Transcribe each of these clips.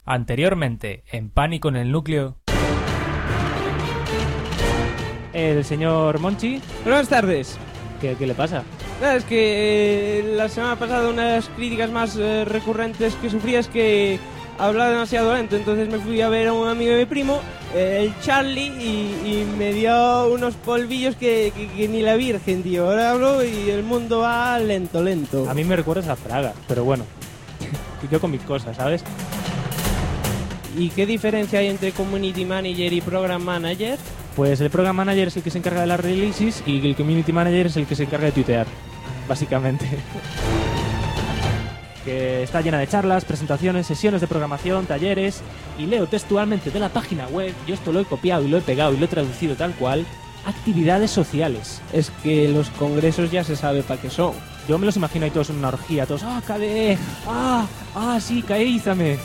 Anteriormente, en Pánico en el Núcleo... El señor Monchi. Buenas tardes. ¿Qué le pasa? Es que la semana pasada una de las críticas más recurrentes que sufría es que hablaba demasiado lento. Entonces me fui a ver a un amigo de mi primo, el Charlie, y me dio unos polvillos que ni la Virgen, tío. Ahora hablo y el mundo va lento. A mí me recuerdas a Fraga, pero bueno. Y yo con mis cosas, ¿sabes? ¿Y qué diferencia hay entre Community Manager y Program Manager? Pues el Program Manager es el que se encarga de las releases y el Community Manager es el que se encarga de tuitear, básicamente. Que está llena de charlas, presentaciones, sesiones de programación, talleres, y leo textualmente de la página web, yo esto lo he copiado y lo he pegado y lo he traducido tal cual, actividades sociales. Es que los congresos ya se sabe para qué son. Yo me los imagino ahí todos en una orgía, todos, KDE, sí, caeízame.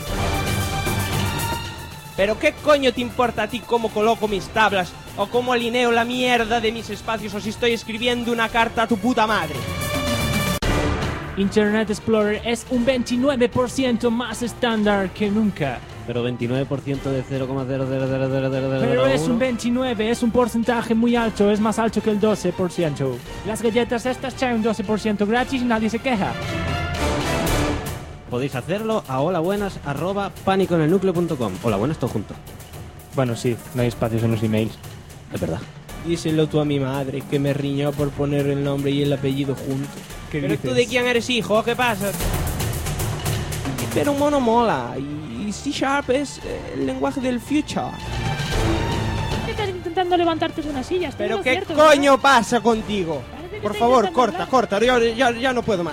¿Pero qué coño te importa a ti cómo coloco mis tablas o cómo alineo la mierda de mis espacios o si estoy escribiendo una carta a tu puta madre? Internet Explorer es un 29% más estándar que nunca. Pero 29% de 0,0000001. Pero es un 29, es un porcentaje muy alto, es más alto que el 12%. Las galletas estas traen un 12% gratis y nadie se queja. Podéis hacerlo a holabuenas@panicoenelnucleo.com. Holabuenas todo junto. Bueno, sí, no hay espacios en los emails. Es verdad. Díselo tú a mi madre, que me riñó por poner el nombre y el apellido juntos. ¿Qué ¿Pero dices? tú de quién eres hijo? ¿Qué pasa? Pero un mono mola y C# es el lenguaje del future. Estás intentando levantarte de una silla. Estoy ¿Pero en lo qué cierto, coño ¿verdad? pasa contigo? Parece que Por está favor, intentando corta, ya no puedo más.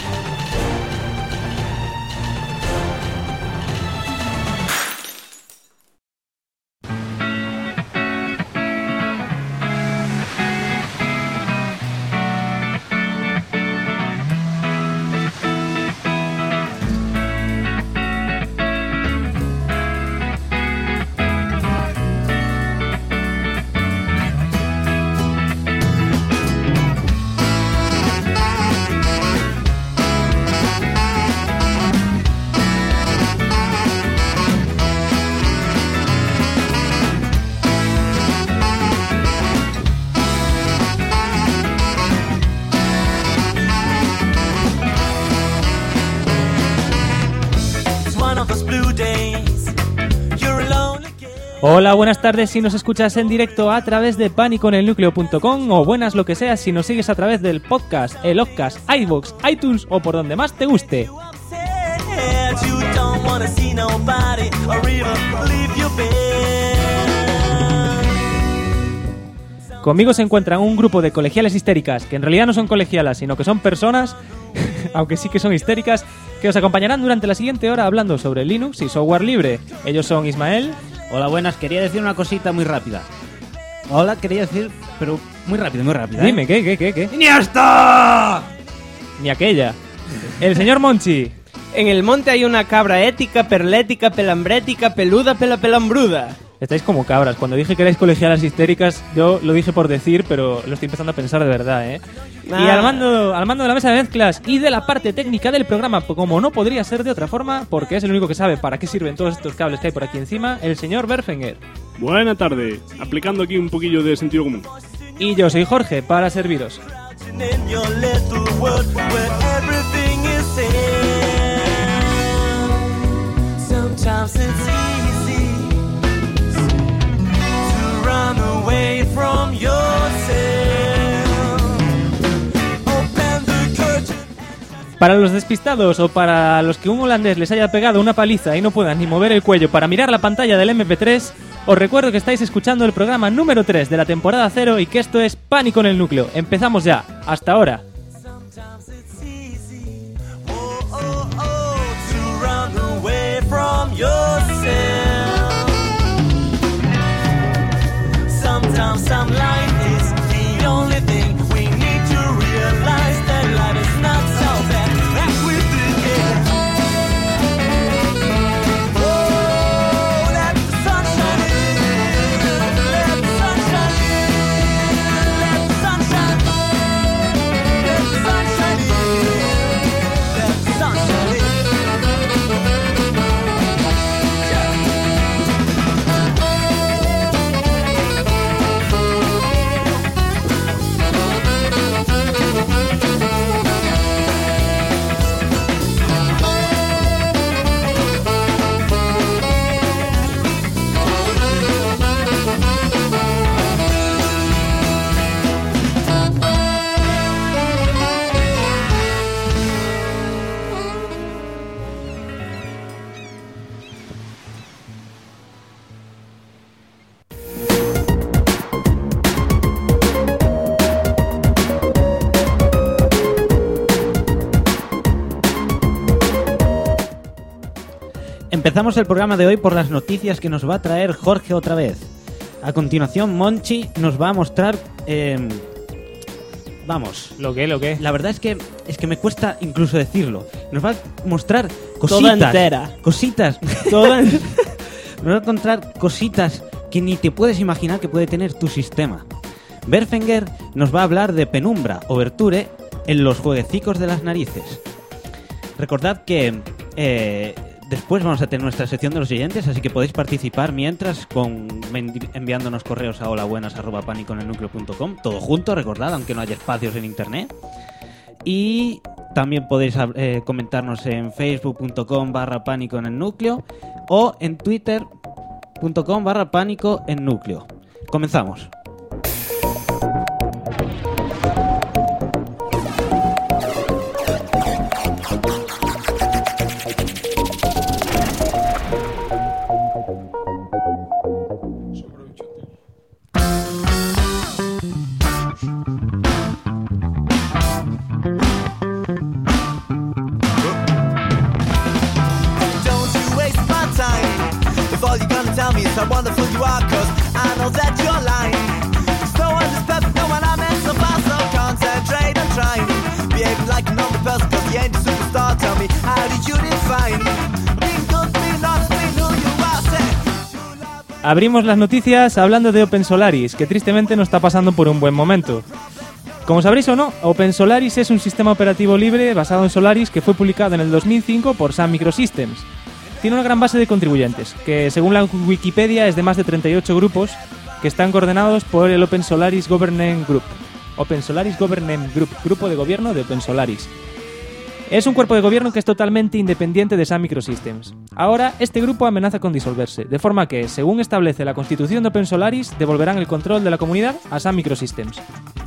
Hola, buenas tardes si nos escuchas en directo a través de panicoenelnucleo.com o buenas lo que sea si nos sigues a través del podcast, el Oddcast, iVoox, iTunes o por donde más te guste. Conmigo se encuentran un grupo de colegiales histéricas, que en realidad no son colegialas, sino que son personas, aunque sí que son histéricas, que os acompañarán durante la siguiente hora hablando sobre Linux y software libre. Ellos son Ismael. Hola, buenas. Quería decir una cosita muy rápida. Hola, quería decir, pero muy rápido, ¿eh? Dime, ¿qué? ¡Iniesta! Ni aquella. El señor Monchi. En el monte hay una cabra ética, perlética, pelambrética, peluda, pelambruda. Estáis como cabras. Cuando dije que erais colegialas histéricas, yo lo dije por decir, pero lo estoy empezando a pensar de verdad, ¿eh? Nah. Y al mando de la mesa de mezclas y de la parte técnica del programa, como no podría ser de otra forma, porque es el único que sabe para qué sirven todos estos cables que hay por aquí encima, el señor Berfenger. Buena tarde, aplicando aquí un poquillo de sentido común. Y yo soy Jorge, para serviros. Para los despistados o para los que un holandés les haya pegado una paliza y no puedan ni mover el cuello para mirar la pantalla del MP3, os recuerdo que estáis escuchando el programa número 3 de la temporada 0 y que esto es Pánico en el Núcleo. Empezamos ya. Hasta ahora. Empezamos el programa de hoy por las noticias que nos va a traer Jorge otra vez. A continuación, Monchi nos va a mostrar... Vamos. ¿Lo qué? La verdad es que me cuesta incluso decirlo. Nos va a mostrar cositas. Toda entera. Cositas. Toda Nos va a encontrar cositas que ni te puedes imaginar que puede tener tu sistema. Berfenger nos va a hablar de Penumbra, Overture, en los jueguecicos de las narices. Recordad que después vamos a tener nuestra sección de los oyentes, así que podéis participar mientras enviándonos correos a holabuenas@paniconelnucleo.com, todo junto, recordad, aunque no haya espacios en internet. Y también podéis comentarnos en facebook.com/pánico en el núcleo o en twitter.com/pánico en núcleo. Comenzamos. How wonderful you are, 'cause I know that you're lying. No one is perfect, no one I met so far, so concentrate on trying. Behave like a normal person, 'cause you ain't a superstar. Tell me, how did you define being good, being honest, being who you are? Say, Abrimos las noticias hablando de OpenSolaris, que tristemente no está pasando por un buen momento. Como sabréis o no, OpenSolaris es un sistema operativo libre basado en Solaris que fue publicado en el 2005 por Sun Microsystems. Tiene una gran base de contribuyentes, que según la Wikipedia es de más de 38 grupos, que están coordenados por el OpenSolaris Governance Group. OpenSolaris Governance Group, grupo de gobierno de OpenSolaris. Es un cuerpo de gobierno que es totalmente independiente de Sun Microsystems. Ahora, este grupo amenaza con disolverse, de forma que, según establece la constitución de OpenSolaris, devolverán el control de la comunidad a Sun Microsystems.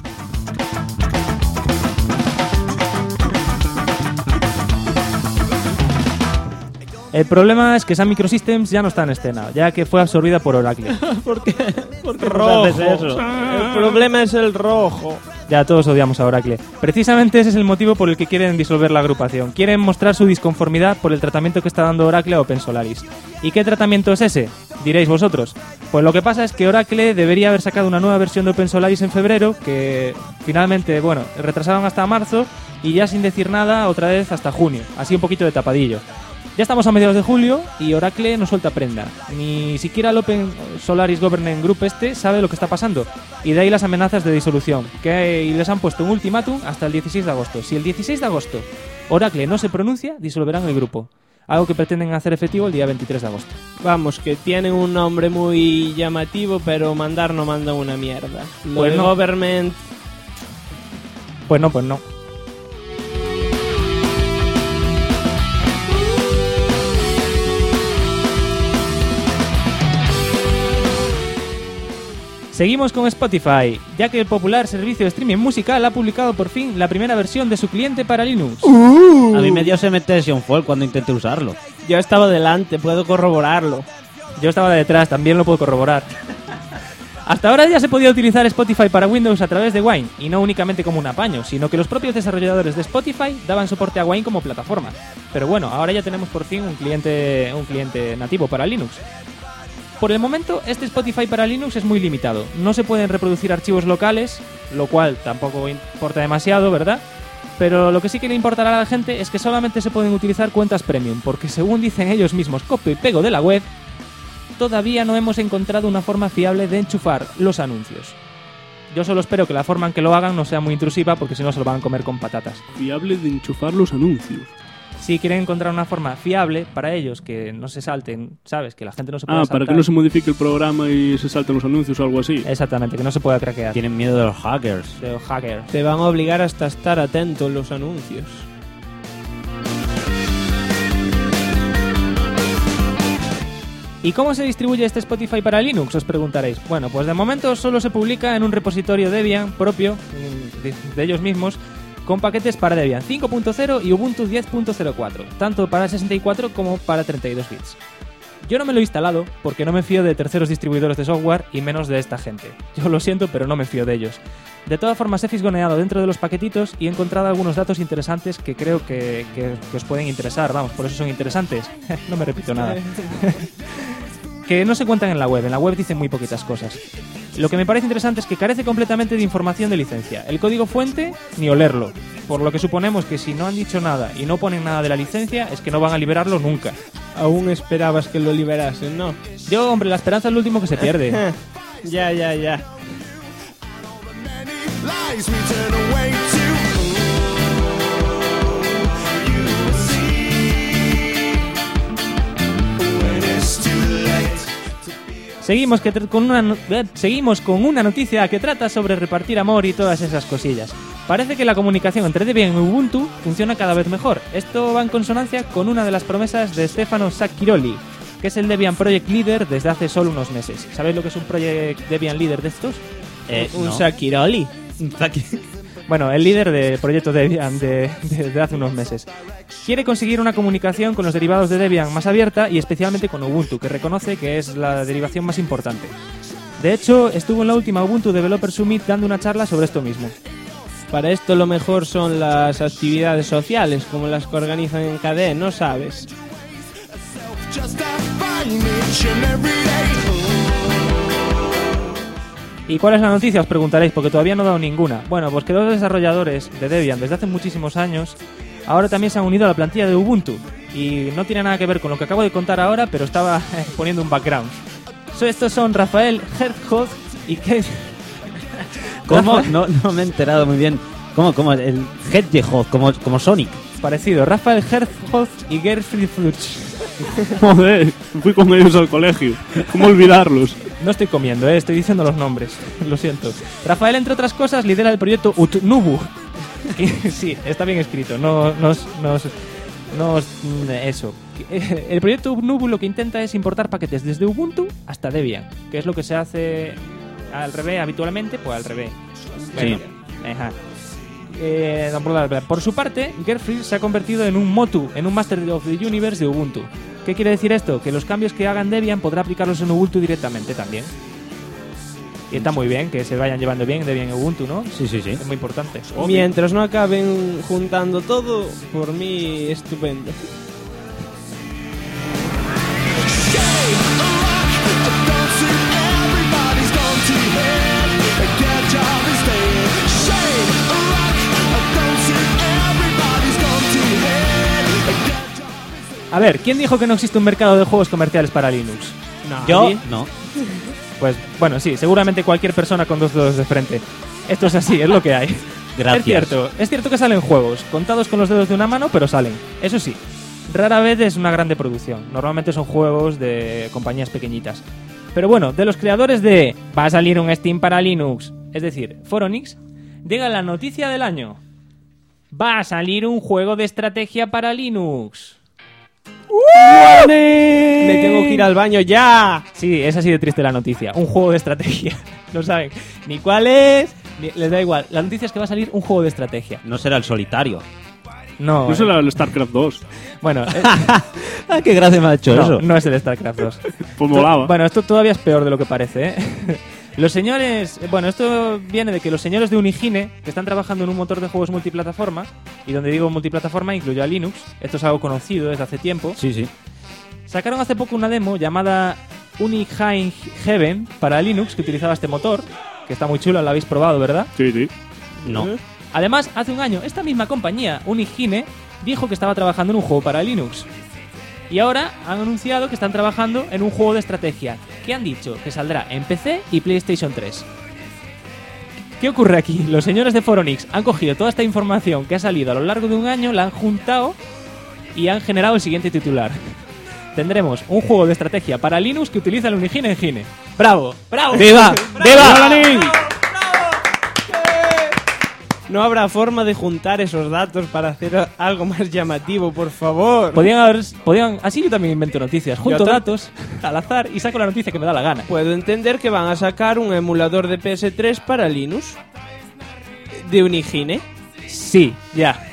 El problema es que Sun Microsystems ya no está en escena, ya que fue absorbida por Oracle. ¿Por qué rojo? haces eso? El problema es el rojo. Ya todos odiamos a Oracle. Precisamente ese es el motivo por el que quieren disolver la agrupación. Quieren mostrar su disconformidad por el tratamiento que está dando Oracle a OpenSolaris. ¿Y qué tratamiento es ese? Diréis vosotros. Pues lo que pasa es que Oracle debería haber sacado una nueva versión de OpenSolaris en febrero, que finalmente, retrasaron hasta marzo y ya sin decir nada otra vez hasta junio. Así un poquito de tapadillo. Ya estamos a mediados de julio y Oracle no suelta prenda. Ni siquiera el OpenSolaris Governance Group sabe lo que está pasando. Y de ahí las amenazas de disolución. Y les han puesto un ultimátum hasta el 16 de agosto. Si el 16 de agosto Oracle no se pronuncia, disolverán el grupo. Algo que pretenden hacer efectivo el día 23 de agosto. Vamos, que tienen un nombre muy llamativo, pero mandar no mandan una mierda. Lo Pues de no. Government... Pues no. Seguimos con Spotify, ya que el popular servicio de streaming musical ha publicado por fin la primera versión de su cliente para Linux. A mí me dio SMT Fall cuando intenté usarlo. Yo estaba delante, puedo corroborarlo. Yo estaba detrás, también lo puedo corroborar. Hasta ahora ya se podía utilizar Spotify para Windows a través de Wine, y no únicamente como un apaño, sino que los propios desarrolladores de Spotify daban soporte a Wine como plataforma. Pero bueno, ahora ya tenemos por fin un cliente nativo para Linux. Por el momento, este Spotify para Linux es muy limitado. No se pueden reproducir archivos locales, lo cual tampoco importa demasiado, ¿verdad? Pero lo que sí que le importará a la gente es que solamente se pueden utilizar cuentas premium, porque según dicen ellos mismos, copio y pego de la web, todavía no hemos encontrado una forma fiable de enchufar los anuncios. Yo solo espero que la forma en que lo hagan no sea muy intrusiva, porque si no se lo van a comer con patatas. Fiable de enchufar los anuncios. Si quieren encontrar una forma fiable para ellos, que no se salten, ¿sabes? Que la gente no se pueda saltar. Para que no se modifique el programa y se salten los anuncios o algo así. Exactamente, que no se pueda craquear. Tienen miedo de los hackers. De los hackers. Te van a obligar hasta estar atento en los anuncios. ¿Y cómo se distribuye este Spotify para Linux? Os preguntaréis. Bueno, pues de momento solo se publica en un repositorio Debian propio, de ellos mismos, con paquetes para Debian 5.0 y Ubuntu 10.04, tanto para 64 como para 32 bits. Yo no me lo he instalado porque no me fío de terceros distribuidores de software y menos de esta gente. Yo lo siento, pero no me fío de ellos. De todas formas, he fisgoneado dentro de los paquetitos y he encontrado algunos datos interesantes que creo que os pueden interesar. Vamos, por eso son interesantes. No me repito nada. Que no se cuentan en la web. En la web dicen muy poquitas cosas. Lo que me parece interesante es que carece completamente de información de licencia. El código fuente, ni olerlo. Por lo que suponemos que si no han dicho nada y no ponen nada de la licencia, es que no van a liberarlo nunca. Aún esperabas que lo liberasen, ¿no? Yo, hombre, la esperanza es lo último que se pierde. Ya. Lies we turn away to. You will see when it's too late. Seguimos con una noticia que trata sobre repartir amor y todas esas cosillas. Parece que la comunicación entre Debian y Ubuntu funciona cada vez mejor. Esto va en consonancia con una de las promesas de Stefano Sacchiroli, que es el Debian Project Leader desde hace solo unos meses. ¿Sabéis lo que es un Project Debian Leader de estos? Un Sacchiroli. Bueno, el líder del proyecto Debian de hace unos meses. Quiere conseguir una comunicación con los derivados de Debian más abierta y especialmente con Ubuntu, que reconoce que es la derivación más importante. De hecho, estuvo en la última Ubuntu Developer Summit dando una charla sobre esto mismo. Para esto lo mejor son las actividades sociales, como las que organizan en KDE, ¿no sabes? ¿Y cuál es la noticia? Os preguntaréis, porque todavía no he dado ninguna. Bueno, pues que 2 desarrolladores de Debian desde hace muchísimos años ahora también se han unido a la plantilla de Ubuntu. Y no tiene nada que ver con lo que acabo de contar ahora, pero estaba poniendo un background. Estos son Rafael Herzog y Keith. ¿Cómo? No me he enterado muy bien. ¿Cómo? El Hedgehog, como Sonic. Parecido, Rafael Herzog y Gerfried Flutsch. Joder, fui con ellos al colegio. ¿Cómo olvidarlos? No estoy comiendo, estoy diciendo los nombres. Lo siento. Rafael, entre otras cosas, lidera el proyecto Utnubu. Sí, está bien escrito. Eso. El proyecto Utnubu lo que intenta es importar paquetes desde Ubuntu hasta Debian, que es lo que se hace al revés habitualmente, pues al revés. Bueno, ajá. Por su parte, Gerfried se ha convertido en un Motu, en un Master of the Universe de Ubuntu. ¿Qué quiere decir esto? Que los cambios que hagan Debian podrá aplicarlos en Ubuntu directamente también. Y está muy bien que se vayan llevando bien Debian y Ubuntu, ¿no? Sí. Es muy importante. Mientras no acaben juntando todo, por mí estupendo. A ver, ¿quién dijo que no existe un mercado de juegos comerciales para Linux? Yo no. Pues bueno, sí, seguramente cualquier persona con 2 dedos de frente. Esto es así, es lo que hay. Gracias. Es cierto que salen juegos, contados con los dedos de una mano, pero salen. Eso sí, rara vez es una grande producción. Normalmente son juegos de compañías pequeñitas. Pero bueno, de los creadores de va a salir un Steam para Linux, es decir, Phoronix, llega la noticia del año. Va a salir un juego de estrategia para Linux. Me tengo que ir al baño ya. Sí, es así de triste la noticia. Un juego de estrategia. No saben ni cuál es, les da igual. La noticia es que va a salir un juego de estrategia. No será el solitario. No. No será el StarCraft 2. Bueno, Qué gracia me ha hecho eso. no es el StarCraft 2. Pues molaba. Bueno, esto todavía es peor de lo que parece, ¿eh? Los señores... Bueno, esto viene de que los señores de Unigine, que están trabajando en un motor de juegos multiplataforma, y donde digo multiplataforma incluyo a Linux, esto es algo conocido desde hace tiempo, Sí. sacaron hace poco una demo llamada Unigine Heaven para Linux, que utilizaba este motor, que está muy chulo, la habéis probado, ¿verdad? Sí. No. Además, hace un año, esta misma compañía, Unigine, dijo que estaba trabajando en un juego para Linux. Y ahora han anunciado que están trabajando en un juego de estrategia. ¿Qué han dicho? Que saldrá en PC y PlayStation 3. ¿Qué ocurre aquí? Los señores de Phoronix han cogido toda esta información que ha salido a lo largo de un año, la han juntado y han generado el siguiente titular. Tendremos un juego de estrategia para Linux que utiliza el Unigine Engine. ¡Bravo! ¡Bravo! ¡Viva! ¡Viva! No habrá forma de juntar esos datos para hacer algo más llamativo, por favor. Podían así yo también invento noticias. Junto Yo datos al azar y saco la noticia que me da la gana. Puedo entender que van a sacar un emulador de PS3 para Linux. ¿De Unigine? Sí, ya.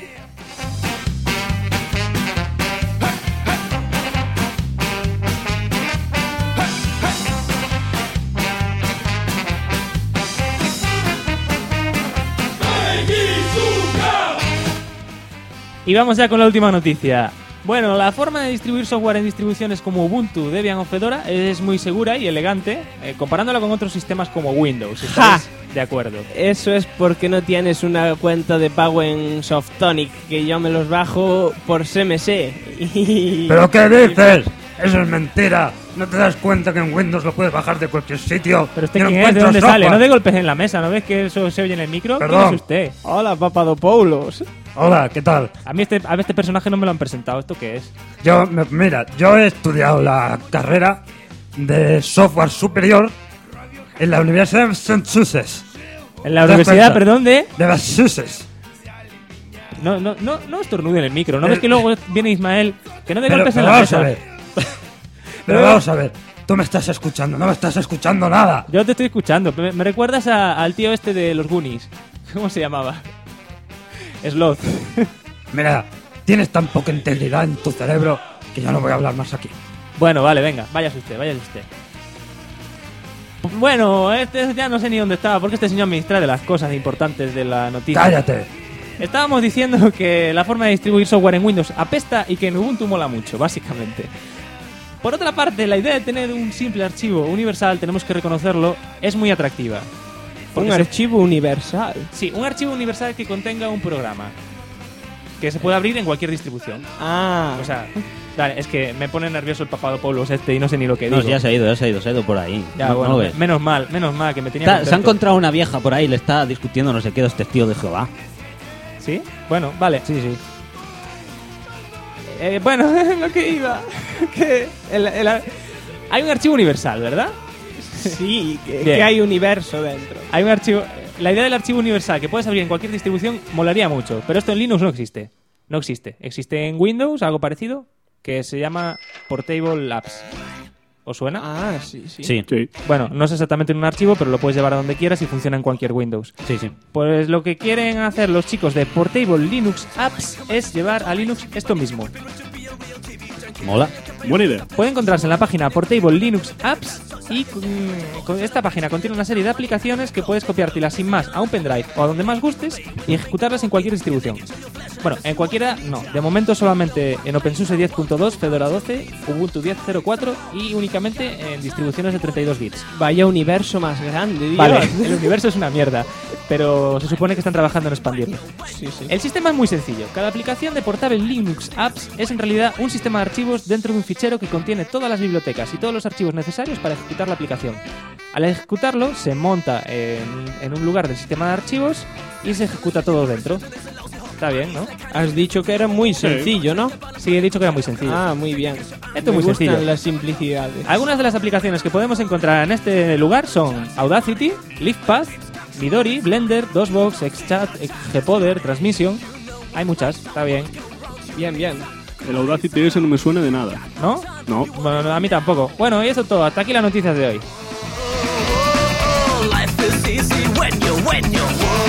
Y vamos ya con la última noticia. Bueno, la forma de distribuir software en distribuciones como Ubuntu, Debian o Fedora es muy segura y elegante, comparándola con otros sistemas como Windows. ¿Estáis de acuerdo? Eso es porque no tienes una cuenta de pago en Softonic, que yo me los bajo por CMS. ¿Pero qué dices? Eso es mentira. ¿No te das cuenta que en Windows lo puedes bajar de cualquier sitio? Pero usted y no quién es, ¿de encuentras dónde sale? software? No de golpes en la mesa, ¿no ves que eso se oye en el micro? Perdón. ¿Quién es usted? Hola, Papadopoulos. Hola, ¿qué tal? A mí este personaje no me lo han presentado. ¿Esto qué es? Mira, yo he estudiado la carrera de software superior en la Universidad de Massachusetts. En la ¿Te das universidad, cuenta? perdón, de... De Massachusetts. No estornude en el micro. ¿No ves que luego viene Ismael? Que no de Pero golpes en la vamos a mesa. ver. Pero vamos a ver. Tú me estás escuchando, no me estás escuchando nada. Yo te estoy escuchando. Me recuerdas al tío este de los Goonies. ¿Cómo se llamaba? Sloth. Mira, tienes tan poca integridad en tu cerebro que yo no voy a hablar más aquí. Bueno, vale, venga. Váyase usted. Bueno, ya no sé ni dónde estaba, porque este señor me distrae de las cosas importantes de la noticia. ¡Cállate! Estábamos diciendo que la forma de distribuir software en Windows apesta y que en Ubuntu mola mucho, básicamente. Por otra parte, la idea de tener un simple archivo universal, tenemos que reconocerlo, es muy atractiva. Un archivo universal. Sí, un archivo universal que contenga un programa que se puede abrir en cualquier distribución. Ah, O sea, dale, es que me pone nervioso el Papadopoulos este y no sé ni lo que digo. No, ya se ha ido por ahí. Ya, no, bueno, no ves. menos mal que me tenía Se ha contento. encontrado una vieja por ahí, le está discutiendo no sé qué, dos testigos de Jehová. ¿Sí? Bueno, vale. Sí. Bueno, lo que iba. Que hay un archivo universal, ¿verdad? sí, Bien. que hay universo dentro. Hay un archivo. La idea del archivo universal que puedes abrir en cualquier distribución molaría mucho, pero esto en Linux no existe. No existe. Existe en Windows algo parecido que se llama Portable Apps. ¿Os suena? Ah, sí. Sí. Bueno, no es exactamente un archivo, pero lo puedes llevar a donde quieras y funciona en cualquier Windows. Sí. Pues lo que quieren hacer los chicos de Portable Linux Apps es llevar a Linux esto mismo. Mola. Buena idea. Puede encontrarse en la página Portable Linux Apps y con esta página contiene una serie de aplicaciones que puedes copiártelas sin más a un pendrive o a donde más gustes y ejecutarlas en cualquier distribución. Bueno, en cualquiera no. De momento solamente en OpenSUSE 10.2, Fedora 12, Ubuntu 10.04 y únicamente en distribuciones de 32 bits. Vaya universo más grande, Dios. Vale, el universo es una mierda, pero se supone que están trabajando en expandirlo. Sí. El sistema es muy sencillo. Cada aplicación de Portable Linux Apps es en realidad un sistema de archivos dentro de un fichero que contiene todas las bibliotecas y todos los archivos necesarios para ejecutar la aplicación. Al ejecutarlo, se monta en un lugar del sistema de archivos y se ejecuta todo dentro. Está bien, ¿no? Has dicho que era muy sencillo, ¿no? Sí, he dicho que era muy sencillo. Ah, muy bien. Esto es Me muy gustan sencillo. las simplicidades. Algunas de las aplicaciones que podemos encontrar en este lugar son Audacity, LivePath, Midori, Blender, DOSBox, XChat, Gpoder, Transmission. Hay muchas, está bien. Bien. El Audacity ese no me suena de nada. ¿No? No. Bueno, no, a mí tampoco. Bueno, y eso todo. Hasta aquí las noticias de hoy. Life is easy when you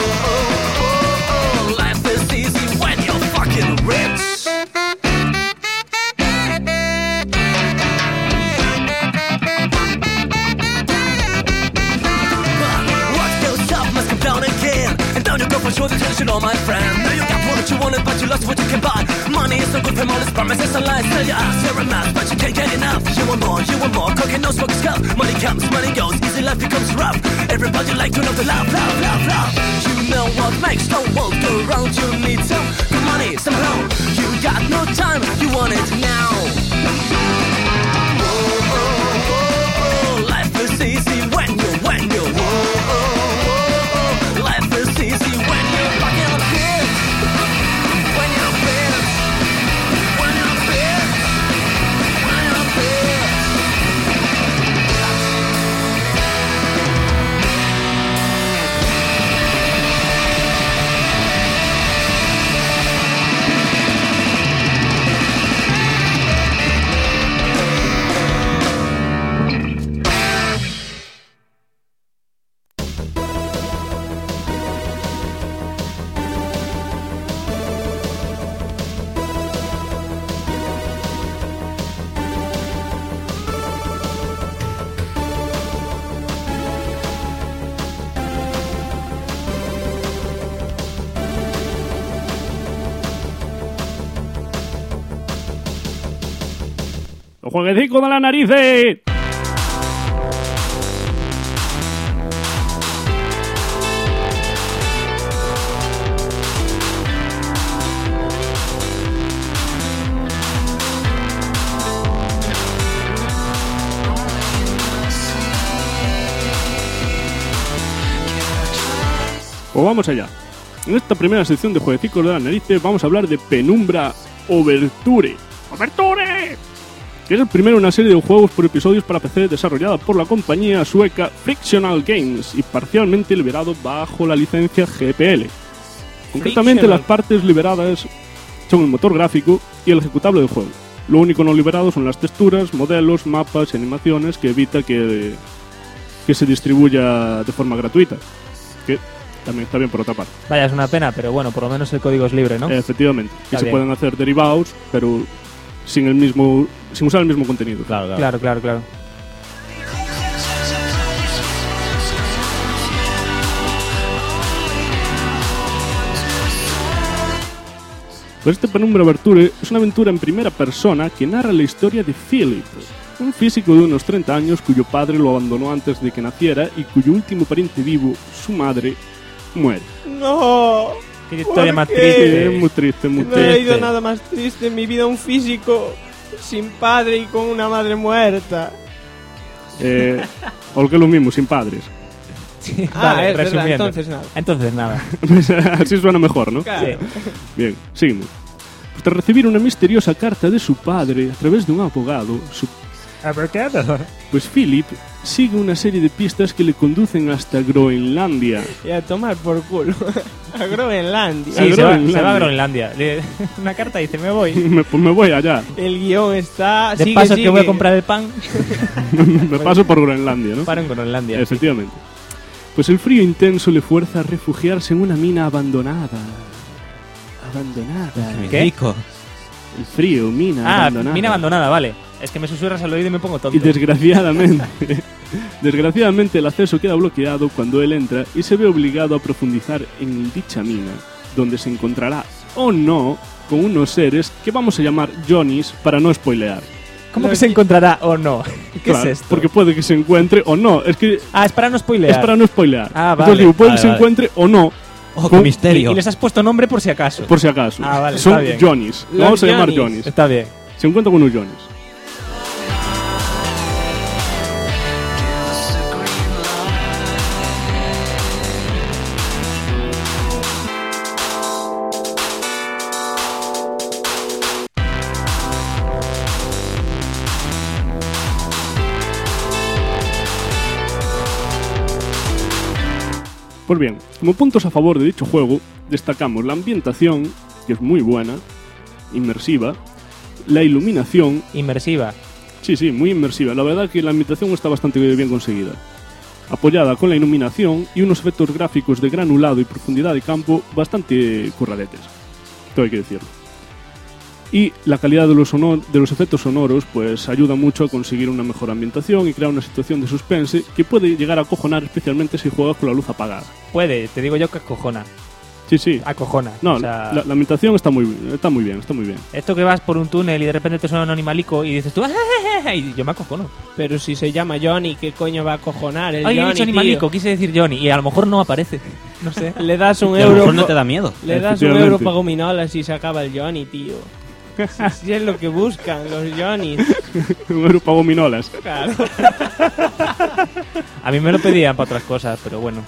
life is easy when you're fucking rich. What goes up must come down again. And down you go for sure, the tension, all my friend. Now you got what you wanted, but you lost what you can buy. Money is so good from all its promises and lies. Tell your ass you're a mess, but you can't get enough. You want more, cooking no smoke scuff. Money comes, money goes, easy life becomes rough. Everybody like to know the love. You know what makes the world go round. You need some good money somehow. You got no time, you want it now. Life is easy when you life is easy when you're fucking on it. When you're bitch. When you're bitch. When you're bitch. ¡El jueguecico de la narices! Pues vamos allá. En esta primera sección de Jueguecicos de la Narices vamos a hablar de Penumbra Overture. ¡Overture! Que es el primero en una serie de juegos por episodios para PC desarrollada por la compañía sueca Frictional Games y parcialmente liberado bajo la licencia GPL. Concretamente, las partes liberadas son el motor gráfico y el ejecutable del juego. Lo único no liberado son las texturas, modelos, mapas y animaciones, que evita que se distribuya de forma gratuita. Que también está bien por otra parte. Vaya, es una pena, pero bueno, por lo menos el código es libre, ¿no? Efectivamente. Está Y se bien. pueden hacer derivados, pero sin usar el mismo contenido. Claro. Claro. Pues este Penumbra Overture es una aventura en primera persona que narra la historia de Philip, un físico de unos 30 años cuyo padre lo abandonó antes de que naciera y cuyo último pariente vivo, su madre, muere. ¡No! Qué historia más qué? triste. Muy triste, muy No he triste. leído nada más triste en mi vida. Un físico sin padre y con una madre muerta. O que es lo mismo, sin padres. Sí, Ah, vale, es verdad, resumiendo. entonces nada. Entonces nada. Así suena mejor, ¿no? Claro. Bien, seguimos. Pues tras recibir una misteriosa carta de su padre a través de un abogado, pues Philip sigue una serie de pistas que le conducen hasta Groenlandia. Y a tomar por culo. A Groenlandia. Sí, se va a Groenlandia. Groenlandia. Una carta dice, me voy. Pues me voy allá. El guión está... De sigue, paso sigue. que voy a comprar el pan, Me paso por Groenlandia, ¿no? paro en Groenlandia. Efectivamente. Pues el frío intenso le fuerza a refugiarse en una mina abandonada. ¿Qué? Rico. El frío, mina Ah, abandonada. mina abandonada, vale. Es que me susurras al oído y me pongo tonto. Y desgraciadamente el acceso queda bloqueado cuando él entra y se ve obligado a profundizar en dicha mina, donde se encontrará, o no, con unos seres que vamos a llamar Johnnies para no spoilear. ¿Cómo que se encontrará o no? ¿Qué Claro, es esto? Porque puede que se encuentre o no. Es que Ah, es para no spoilear. es para no spoilear. Ah, vale. Entonces digo, puede Vale, que se vale. encuentre o no, ¡Oh, qué Con- misterio! Y les has puesto nombre por si acaso. por si acaso. Ah, vale, Son está bien. Johnnies. Los Vamos a llamar Johnnies. Johnnies. Está bien. Se encuentra con unos Johnnies. Pues bien, como puntos a favor de dicho juego, destacamos la ambientación, que es muy buena, inmersiva, la iluminación, Inmersiva. sí, muy inmersiva, la verdad que la ambientación está bastante bien conseguida, apoyada con la iluminación y unos efectos gráficos de granulado y profundidad de campo bastante curradetes, todo hay que decirlo. Y la calidad de los efectos sonoros pues ayuda mucho a conseguir una mejor ambientación y crear una situación de suspense que puede llegar a acojonar, especialmente si juegas con la luz apagada. Puede, te digo yo que acojona. Sí. Acojona. No, O sea, la ambientación está muy bien. esto que vas por un túnel y de repente te suena un animalico y dices tú, "Ah", y yo me acojono. Pero si se llama Johnny, ¿qué coño va a cojonar el Ay, he Johnny, dicho animalico, quise decir Johnny, y a lo mejor no aparece. No sé. tío? Le das un Que a lo euro... mejor no te da miedo. Le das un Efectivamente. euro para gominolas y se acaba el Johnny, tío. Si es lo que buscan los Johnnies. Un euro para gominolas. Claro. A mí me lo pedían para otras cosas, pero bueno.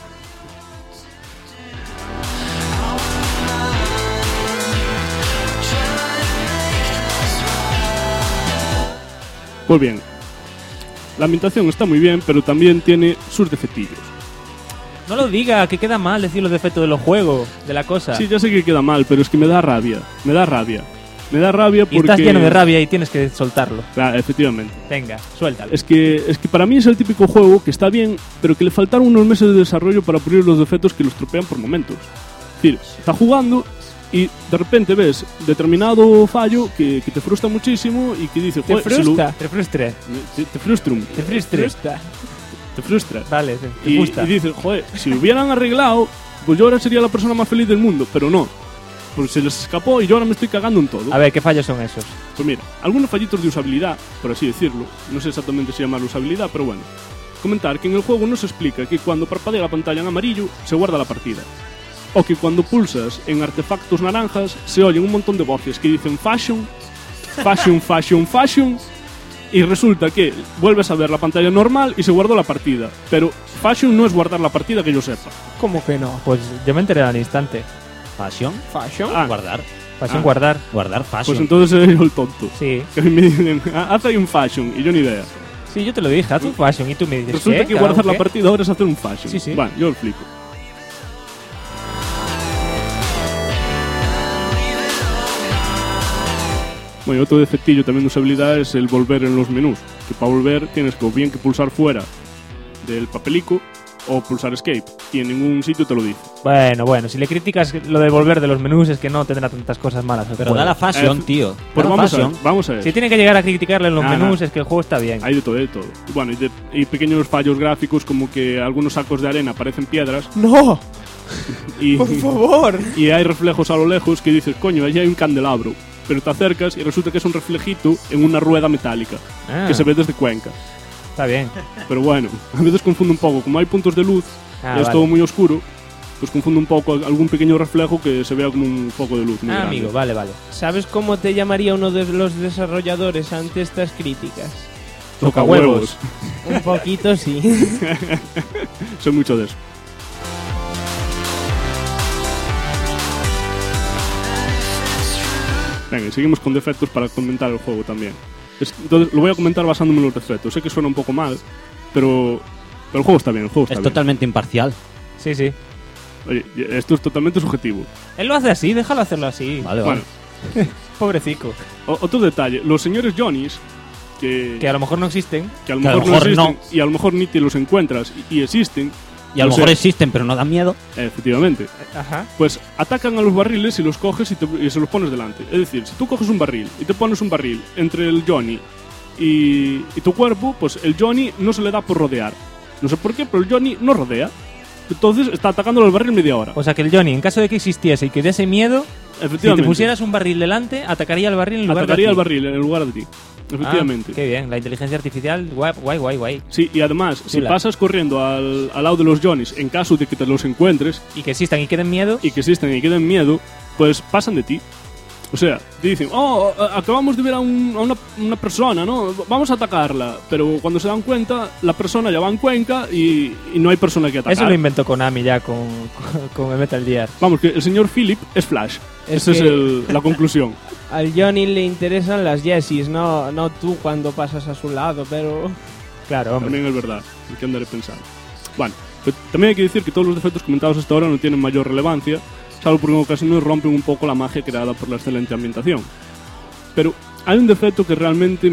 Pues bien, la ambientación está muy bien, pero también tiene sus defectillos. No lo diga, que queda mal decir los defectos de los juegos, de la cosa. Sí, ya sé que queda mal, pero es que me da rabia. Me da rabia porque... Y estás lleno de rabia y tienes que soltarlo. Claro, efectivamente. Venga, suéltalo. Es que para mí es el típico juego que está bien, pero que le faltaron unos meses de desarrollo para pulir los defectos que los tropean por momentos. Es decir, está jugando y de repente ves determinado fallo que te frustra muchísimo y que dices, ¿Te "Joder, frustra? Te frustre. te frustrum, Te frustre. te frustra. Vale, te Y gusta. dices, joder, si lo hubieran arreglado, pues yo ahora sería la persona más feliz del mundo, pero no. Pues se les escapó y yo ahora me estoy cagando en todo. A ver, ¿qué fallos son esos? Pues mira, algunos fallitos de usabilidad, por así decirlo, no sé exactamente si llamarlo usabilidad, pero bueno. Comentar que en el juego no se explica que cuando parpadea la pantalla en amarillo se guarda la partida. O que cuando pulsas en artefactos naranjas se oyen un montón de voces que dicen fashion, fashion, fashion, fashion. Y resulta que vuelves a ver la pantalla normal y se guardó la partida. Pero fashion no es guardar la partida que yo sepa. ¿Cómo que no? Pues yo me enteré al instante. Fashion. ¿Fashion? Ah, Guardar. Fashion guardar. Guardar fashion. pues entonces soy yo el tonto. Sí. Que me dicen, haz ahí un fashion, y yo ni idea. Sí, yo te lo dije, haz un fashion y tú me dices, Resulta ¿qué? que ¿Cada guardar uno la qué? partida ahora es hacer un fashion. Sí, sí. Bueno, yo lo explico. Bueno, y otro defectillo también de usabilidad es el volver en los menús. Que para volver tienes que o bien que pulsar fuera del papelico o pulsar escape. Y en ningún sitio te lo dice. Bueno, si le criticas lo de volver de los menús es que no tendrá tantas cosas malas. el Pero juego. da la fashion, Eh, tío. Pues Da la vamos a ver, fashion. vamos a ver. Si tiene que llegar a criticarle en los Nah, menús nah. es que el juego está bien. Hay de todo, de todo. Y bueno, y pequeños fallos gráficos como que algunos sacos de arena parecen piedras ¡No! y, ¡Por favor! y hay reflejos a lo lejos que dices, coño, allí hay un candelabro. Pero te acercas y resulta que es un reflejito en una rueda metálica Ah, que se ve desde Cuenca. Está bien. Pero bueno, a veces confunde un poco. Como hay puntos de luz Ah, y es vale. todo muy oscuro, pues confunde un poco algún pequeño reflejo que se vea como un foco de luz muy Ah, grande. amigo, vale. ¿Sabes cómo te llamaría uno de los desarrolladores ante estas críticas? Toca huevos. Un poquito sí. Soy mucho de eso. Venga, y seguimos con defectos para comentar el juego también. Entonces, lo voy a comentar basándome en los defectos. Sé que suena un poco mal, pero el juego está bien, el juego está Es bien. totalmente imparcial. Sí, sí. Oye, esto es totalmente subjetivo. Él lo hace así, déjalo hacerlo así. Vale, Bueno, vale. Pobrecico. otro detalle. Los señores Johnnies, Que a lo mejor no existen. que a lo que a lo mejor no mejor existen no. y a lo mejor ni te los encuentras y existen, Y a lo no mejor sé. existen, pero no dan miedo. efectivamente, Ajá. pues atacan a los barriles y los coges y se los pones delante. Es decir, si tú coges un barril y te pones un barril entre el Johnny y tu cuerpo, pues el Johnny no se le da por rodear. No sé por qué, pero el Johnny no rodea. Entonces está atacando al barril media hora. O sea que el Johnny, en caso de que existiese y que diese miedo, si te Efectivamente. pusieras un barril delante, atacaría al barril en lugar Atacaría de al a ti. barril en lugar de ti. Efectivamente. Ah, qué bien, la inteligencia artificial, guay. Sí, y además, si Chula. pasas corriendo al lado de los Johnnies, en caso de que te los encuentres Y que existan y queden miedo. y que existen y que den miedo, pues pasan de ti. O sea, te dicen, acabamos de ver a una persona, ¿no? Vamos a atacarla. Pero cuando se dan cuenta, la persona ya va en Cuenca y no hay persona que atacar. Eso lo inventó Konami ya con el Metal Gear. Vamos, que el señor Philip es Flash. Es Esa que- es la conclusión. Al Johnny le interesan las Jessies, no tú cuando pasas a su lado, pero... Claro, hombre. También es verdad. ¿En qué andaré pensando? Bueno, pero también hay que decir que todos los defectos comentados hasta ahora no tienen mayor relevancia, salvo porque en ocasiones rompen un poco la magia creada por la excelente ambientación. Pero hay un defecto que realmente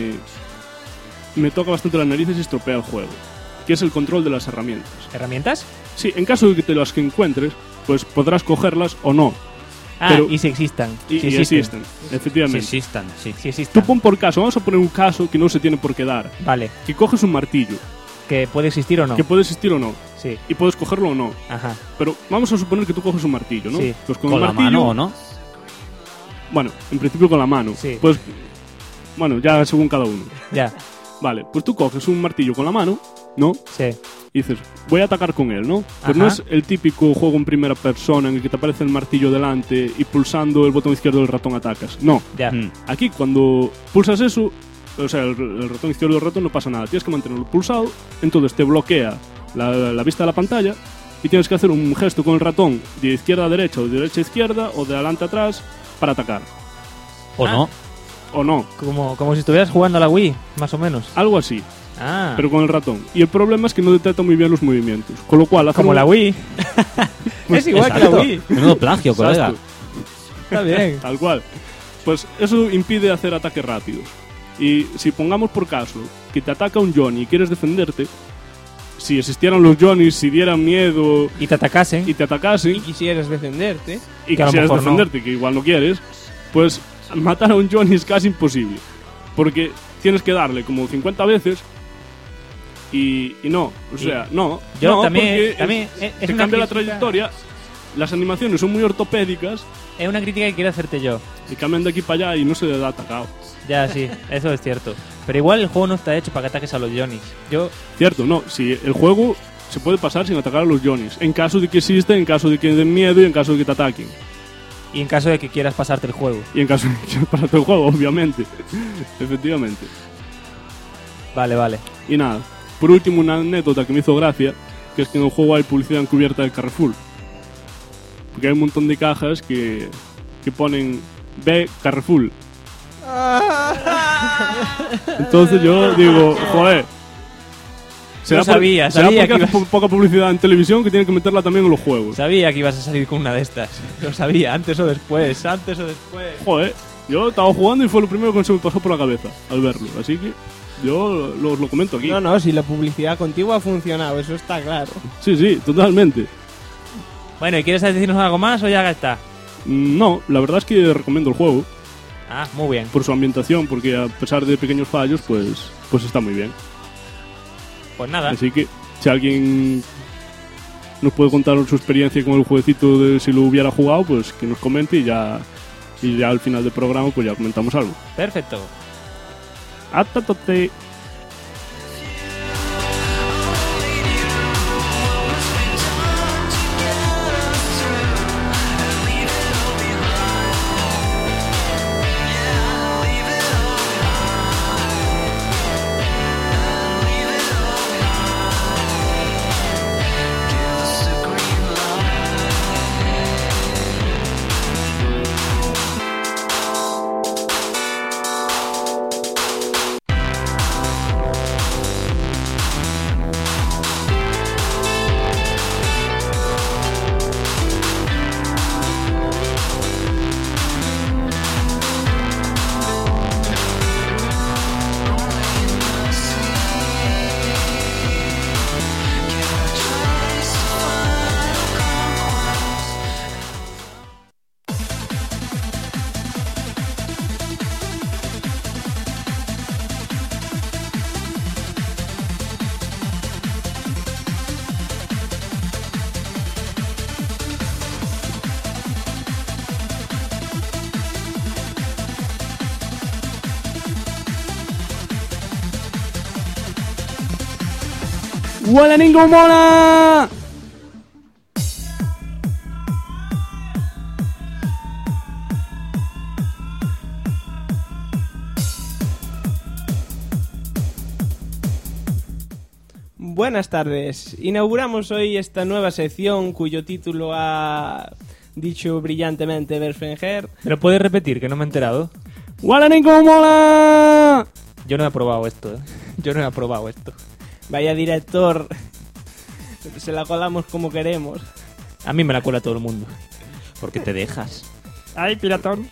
me toca bastante las narices y estropea el juego, que es el control de las herramientas. ¿Herramientas? Sí, en caso de que te las que encuentres, pues podrás cogerlas o no. Ah, Pero- y si existan. Y, si y existen, Si efectivamente. existan, sí. Si existen. Tú pon por caso, vamos a poner un caso que no se tiene por qué dar. Vale, Que coges un martillo, que puede existir o no. que puede existir o no, Sí, y puedes cogerlo o no. ajá. Pero vamos a suponer que tú coges un martillo, ¿no? Sí. Pues con Con el la martillo, mano o no. bueno, en principio con la mano. Sí. Pues, bueno, ya según cada uno. Ya, Vale, pues tú coges un martillo con la mano, ¿no? sí. Y dices, voy a atacar con él, ¿no? Pues Ajá. no es el típico juego en primera persona en el que te aparece el martillo delante y pulsando el botón izquierdo del ratón atacas. No. Ya. Mm. Aquí cuando pulsas eso, o sea, el ratón izquierdo del ratón no pasa nada. Tienes que mantenerlo pulsado, entonces te bloquea la vista de la pantalla y tienes que hacer un gesto con el ratón de izquierda a derecha o de derecha a izquierda o de adelante a atrás para atacar. O Ah. no. O no, Como si estuvieras jugando a la Wii, más o menos. algo así, Ah, pero con el ratón. Y el problema es que no detecta muy bien los movimientos. Con lo cual, hacer como un- la Wii. es igual que la Exacto. Wii. Menudo plagio, colega. Exacto. Está bien. Tal cual. Pues eso impide hacer ataques rápidos. Y si pongamos por caso que te ataca un Johnny y quieres defenderte, si existieran los Johnnies, si dieran miedo Y te atacasen. y te atacasen Y quisieras defenderte. y que a lo quisieras mejor no. defenderte, que igual no quieres, pues matar a un Johnny es casi imposible. Porque tienes que darle como 50 veces y no. O sea, no. Yo no, también- porque también es te una cambia la crítica- trayectoria las animaciones son muy ortopédicas Es una crítica que quiero hacerte yo. y cambian de aquí para allá y no se le da atacado. Ya, sí, eso es cierto. Pero igual el juego no está hecho para que ataques a los Johnnies. Yo, Cierto, no, si el juego se puede pasar sin atacar a los Johnnies, en caso de que existen, en caso de que den miedo y en caso de que te ataquen. y en caso de que quieras pasarte el juego. Y en caso de que quieras pasarte el juego, obviamente. Efectivamente. Vale. Y nada, por último una anécdota que me hizo gracia, que es que en el juego hay publicidad encubierta de Carrefour. Porque hay un montón de cajas que ponen B Carrefour. Entonces yo digo, joder. Yo sabía porque que hace ibas- poca publicidad en televisión que tienen que meterla también en los juegos. Sabía que ibas a salir con una de estas. Lo sabía, antes o después. Joder, yo estaba jugando y fue lo primero que se me pasó por la cabeza al verlo. Así que yo os lo comento aquí. No, si la publicidad contigo ha funcionado, eso está claro. Sí, totalmente. Bueno, ¿y quieres decirnos algo más o ya está? No, la verdad es que recomiendo el juego Ah, muy bien. por su ambientación, porque a pesar de pequeños fallos, pues está muy bien. Pues nada. Así que si alguien nos puede contar su experiencia con el jueguecito de si lo hubiera jugado, pues que nos comente y ya al final del programa pues ya comentamos algo. Perfecto. Hasta tote. ¡Hola, Ningo Mola! Buenas tardes. Inauguramos hoy esta nueva sección cuyo título ha dicho brillantemente Berfenger. ¿Me lo puedes repetir, que no me he enterado? ¡Hola, Ningo Mola! Yo no he aprobado esto, Yo no he aprobado esto. Vaya director. Se la colamos como queremos. A mí me la cuela todo el mundo. Porque te dejas. ¡Ay, piratón!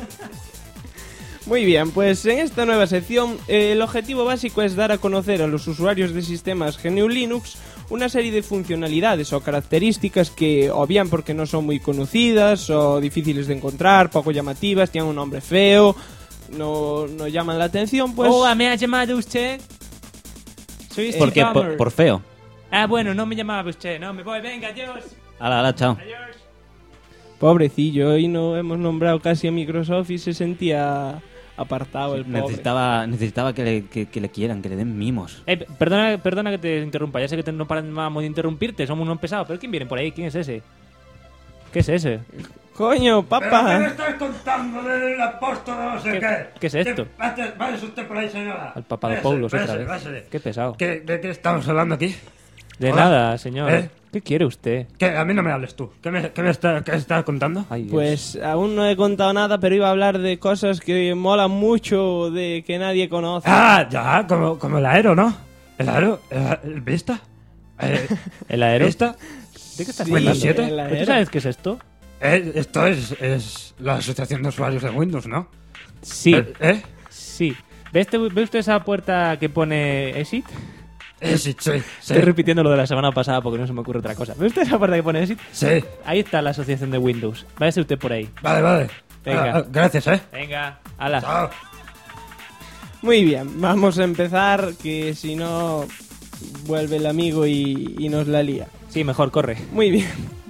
Muy bien, pues en esta nueva sección el objetivo básico es dar a conocer a los usuarios de sistemas GNU Linux una serie de funcionalidades o características que, o bien porque no son muy conocidas o difíciles de encontrar, poco llamativas, tienen un nombre feo, no llaman la atención, pues... Hola, ¿me ha llamado usted? Soy Steve Porque Ballmer. por feo. Ah, bueno, no me llamaba usted. No, me voy. Venga, adiós. Hala, chao. Adiós. Pobrecillo, hoy no hemos nombrado casi a Microsoft y se sentía apartado el pobre. Necesitaba que le quieran, que le den mimos. Perdona que te interrumpa. Ya sé que no paramos de interrumpirte. Somos unos pesados. ¿Pero quién viene por ahí? ¿Quién es ese? ¿Qué es ese? ¡Coño, ¿Pero qué me papá! estás contando del apóstol de no sé qué? ¿Qué es esto? Váyase usted por ahí, señora. Al Papadopoulos otra vez. Váyase. Qué pesado. ¿De qué estamos hablando aquí? De Hola. nada, señor. ¿Eh? ¿Qué quiere usted? Que a mí no me hables tú. ¿Qué estás contando? Ay, Dios. Pues aún no he contado nada, pero iba a hablar de cosas que molan mucho, de que nadie conoce. Ah, ya, como el aero, ¿no? El aero, el Vista. ¿El aero? ¿Vista? ¿De qué estás Sí, hablando? ¿Windows 7? el ¿Pero aero. tú sabes qué es esto? Esto es la asociación de usuarios de Windows, ¿no? Sí. Sí. ¿Ve usted esa puerta que pone Exit? Sí. Estoy repitiendo lo de la semana pasada porque no se me ocurre otra cosa. ¿Ve usted esa puerta que pone Exit? Sí. Ahí está la asociación de Windows. Váyase usted por ahí. Vale. Venga. Gracias, Venga, ala. Chao. Muy bien, vamos a empezar, que si no vuelve el amigo y nos la lía. Sí, mejor, corre. Muy bien.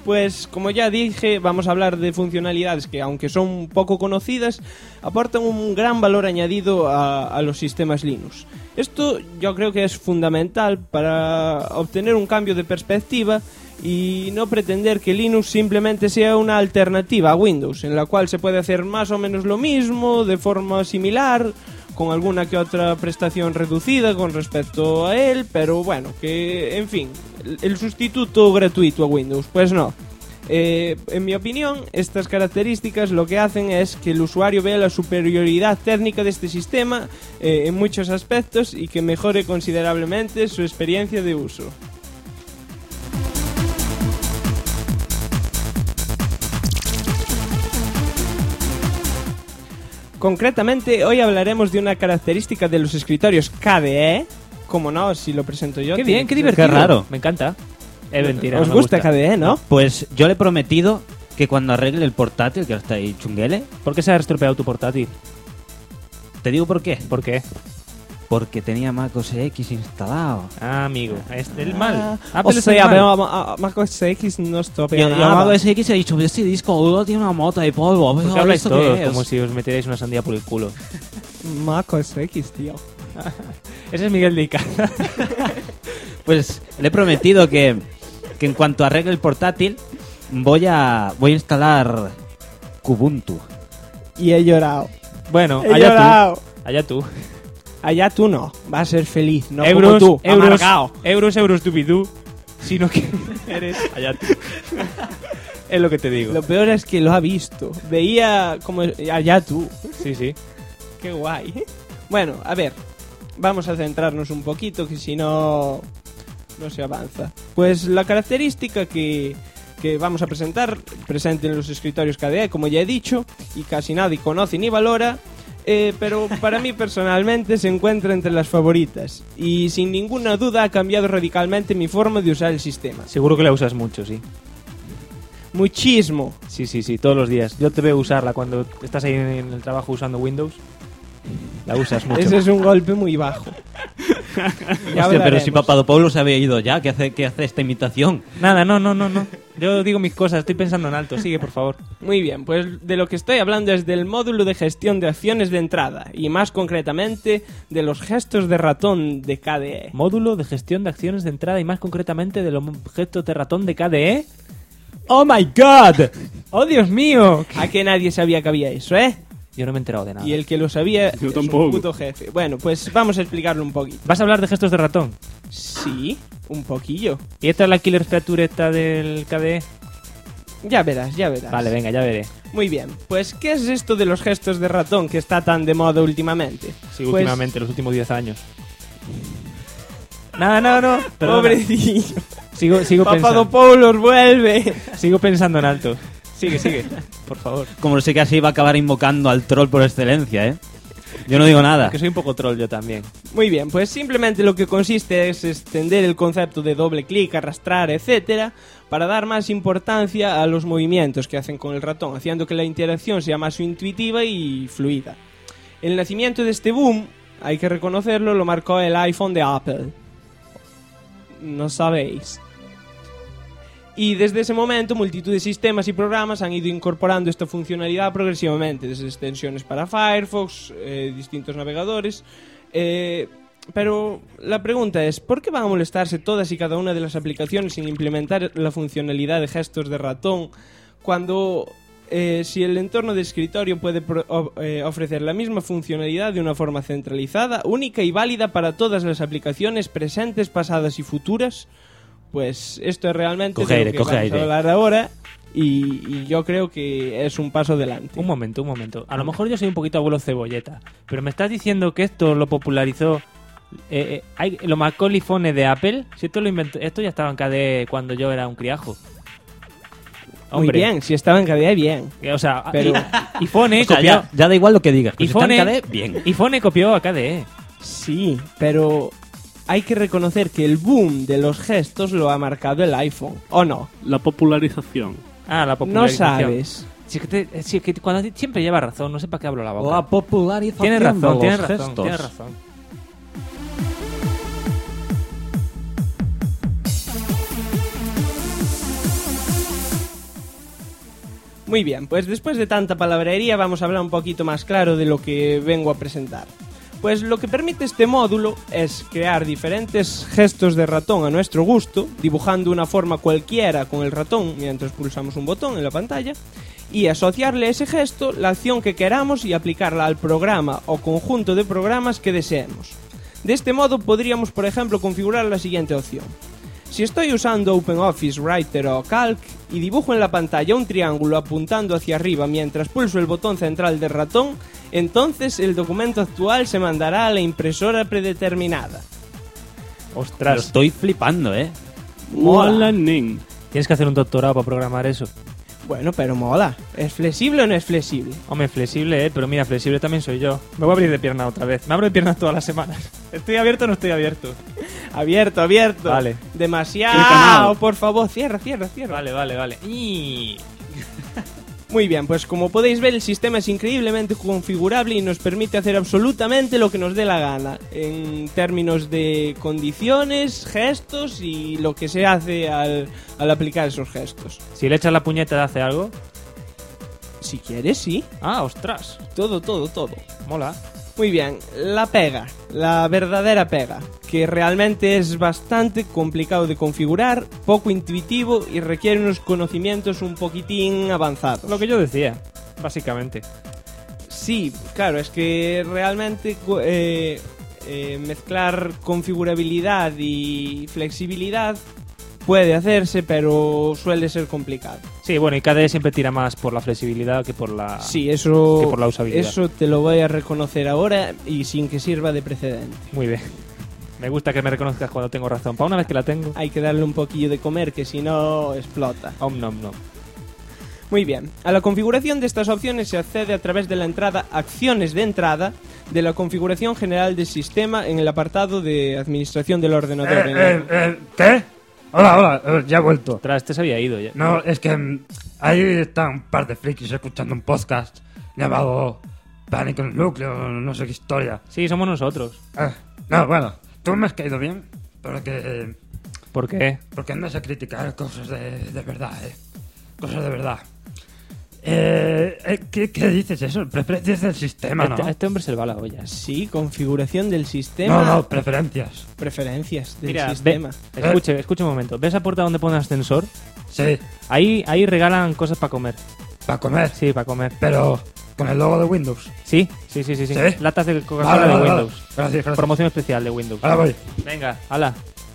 pues como ya dije, vamos a hablar de funcionalidades que, aunque son poco conocidas, aportan un gran valor añadido a los sistemas Linux. Esto yo creo que es fundamental para obtener un cambio de perspectiva y no pretender que Linux simplemente sea una alternativa a Windows, en la cual se puede hacer más o menos lo mismo, de forma similar, con alguna que otra prestación reducida con respecto a él, pero bueno, que en fin, el sustituto gratuito a Windows, pues no. En mi opinión, estas características lo que hacen es que el usuario vea la superioridad técnica de este sistema en muchos aspectos y que mejore considerablemente su experiencia de uso. Concretamente, hoy hablaremos de una característica de los escritorios KDE. Como no, si lo presento yo. Qué bien, qué divertido. Qué raro. Me encanta. Es mentira. ¿Os no me gusta KDE, no? Pues yo le he prometido que cuando arregle el portátil, que ahora está ahí chunguele, ¿Por qué se ha estropeado tu portátil? te digo por qué. ¿Por qué? Porque tenía Mac OS X instalado. Ah, amigo. Es el mal. O Apple es el sea, mal. pero Mac OS X no Y estropea Mac nada. OS X ha dicho, este disco duro tiene una mota de polvo. ¿Por qué ¿Pero habláis esto todos qué es? como si os metierais una sandía por el culo? Mac OS X, tío. Ese es Miguel de Ica. Pues le he prometido que en cuanto arregle el portátil voy a instalar Kubuntu. Y he llorado. Bueno, He allá llorado. tú. Allá tú. Allá tú no. Vas a ser feliz, no euros, como tú, euros, amargado. euros, dubidú. Sino que eres allá tú. Es lo que te digo. Lo peor es que lo ha visto. Veía como... Allá tú. Sí, sí. Qué guay. Bueno, a ver. Vamos a centrarnos un poquito, que si no... no se avanza. Pues la característica que vamos a presentar, presente en los escritorios KDE, como ya he dicho, y casi nadie conoce ni valora, pero para mí personalmente se encuentra entre las favoritas. Y sin ninguna duda ha cambiado radicalmente mi forma de usar el sistema. Seguro que la usas mucho, sí. Muchísimo. Sí, todos los días. Yo te veo usarla cuando estás ahí en el trabajo usando Windows. La usas mucho. Ese es un golpe muy bajo. Ya Hostia, pero hablaremos. si Papadopoulos se había ido ya, ¿qué hace esta imitación? Nada, no. Yo digo mis cosas, estoy pensando en alto. Sigue, por favor. Muy bien, pues de lo que estoy hablando es del módulo de gestión de acciones de entrada, y más concretamente de los gestos de ratón de KDE. Módulo de gestión de acciones de entrada y más concretamente de los gestos de ratón de KDE. ¡Oh, my God! ¡Oh, Dios mío! ¿A que nadie sabía que había eso, eh? Yo no me he enterado de nada. Y el que lo sabía Yo es tampoco. un puto jefe. Bueno, pues vamos a explicarlo un poquito. ¿Vas a hablar de gestos de ratón? Sí, un poquillo. ¿Y esta es la killer feature esta del KDE? Ya verás, ya verás. Vale, venga, ya veré. Muy bien, pues ¿qué es esto de los gestos de ratón que está tan de moda últimamente? Sí, Pues, últimamente, los últimos 10 años. No. Perdona. Pobrecillo. Sigo pensando. Papadopoulos, vuelve. Sigo pensando en alto. Sigue, por favor. Como sé que así va a acabar invocando al troll por excelencia, ¿eh? Yo no digo nada. Que soy un poco troll yo también. Muy bien, pues simplemente lo que consiste es extender el concepto de doble clic, arrastrar, etcétera, para dar más importancia a los movimientos que hacen con el ratón, haciendo que la interacción sea más intuitiva y fluida. El nacimiento de este boom, hay que reconocerlo, lo marcó el iPhone de Apple. No sabéis. Y desde ese momento, multitud de sistemas y programas han ido incorporando esta funcionalidad progresivamente, desde extensiones para Firefox, distintos navegadores. Pero la pregunta es, ¿por qué van a molestarse todas y cada una de las aplicaciones sin implementar la funcionalidad de gestos de ratón cuando si el entorno de escritorio puede ofrecer la misma funcionalidad de una forma centralizada, única y válida para todas las aplicaciones presentes, pasadas y futuras? Pues esto es realmente Coge de aire, lo que coge vamos aire. a hablar ahora y yo creo que es un paso adelante. Un momento. A lo mejor yo soy un poquito abuelo cebolleta, pero me estás diciendo que esto lo popularizó lo Macaulay Phone de Apple. Si esto lo inventó, esto ya estaba en KDE cuando yo era un criajo. Muy Hombre, bien, si estaba en KDE, bien. O sea, Pero- y Phone O sea, copió. ya da igual lo que digas. Y Pues está en Phone, KDE, bien. y Phone copió a KDE. Sí, pero hay que reconocer que el boom de los gestos lo ha marcado el iPhone, ¿o no? La popularización. Ah, la No popularización. sabes. Si es que cuando siempre lleva razón, no sé para qué hablo la boca. La popularización Tienes de razón, los tienes razón, gestos. tienes razón. Muy bien, pues después de tanta palabrería vamos a hablar un poquito más claro de lo que vengo a presentar. Pues lo que permite este módulo es crear diferentes gestos de ratón a nuestro gusto, dibujando una forma cualquiera con el ratón mientras pulsamos un botón en la pantalla, y asociarle a ese gesto la acción que queramos y aplicarla al programa o conjunto de programas que deseemos. De este modo podríamos, por ejemplo, configurar la siguiente opción. Si estoy usando OpenOffice, Writer o Calc y dibujo en la pantalla un triángulo apuntando hacia arriba mientras pulso el botón central del ratón, entonces el documento actual se mandará a la impresora predeterminada. Lo Ostras, estoy flipando, ¿eh? Mola, nen. tienes que hacer un doctorado para programar eso. Bueno, pero mola. ¿Es flexible o no es flexible? Hombre, flexible, pero mira, flexible también soy yo. Me voy a abrir de pierna otra vez. Me abro de piernas todas las semanas. ¿Estoy abierto o no estoy abierto? Abierto, abierto. Vale. El Demasiado, canal. por favor, cierra. Vale. Y... Muy bien, pues como podéis ver el sistema es increíblemente configurable y nos permite hacer absolutamente lo que nos dé la gana en términos de condiciones, gestos y lo que se hace al aplicar esos gestos. Si le echas la puñeta, ¿hace algo? Si quieres, sí. Ah, ostras. Todo. Mola. Muy bien, la pega, la verdadera pega, que realmente es bastante complicado de configurar, poco intuitivo y requiere unos conocimientos un poquitín avanzados. Lo que yo decía, básicamente. Sí, claro, es que realmente mezclar configurabilidad y flexibilidad puede hacerse, pero suele ser complicado. Sí, bueno, y KDE siempre tira más por la flexibilidad que por la... Sí, eso, que por la usabilidad. Eso te lo voy a reconocer ahora y sin que sirva de precedente. Muy bien. Me gusta que me reconozcas cuando tengo razón. Para una vez que la tengo... Hay que darle un poquillo de comer, que si no explota. Nom. Muy bien, a la configuración de estas opciones se accede a través de la entrada Acciones de entrada de la configuración general del sistema en el apartado de Administración del ordenador. ¿Qué? Hola, ya he vuelto. Ostras, este se había ido ya. No, es que ahí están un par de frikis escuchando un podcast llamado Pánico en el Núcleo, no sé qué historia. Sí, somos nosotros. No, bueno, tú me has caído bien, porque ¿Por qué? andas a criticar cosas de verdad, Cosas de verdad. ¿Qué dices eso? Preferencias del sistema, ¿no? A este hombre se le va la olla. Sí, configuración del sistema. No, preferencias. Preferencias del Mira, sistema. escuche un momento. ¿Ves la puerta donde pone ascensor? Sí, Ahí regalan cosas para comer. para comer, Sí, para comer. pero con el logo de Windows. Sí. ¿Sí? Latas de Coca-Cola de Windows. Gracias. Promoción especial de Windows. Ahora voy. Venga, hala.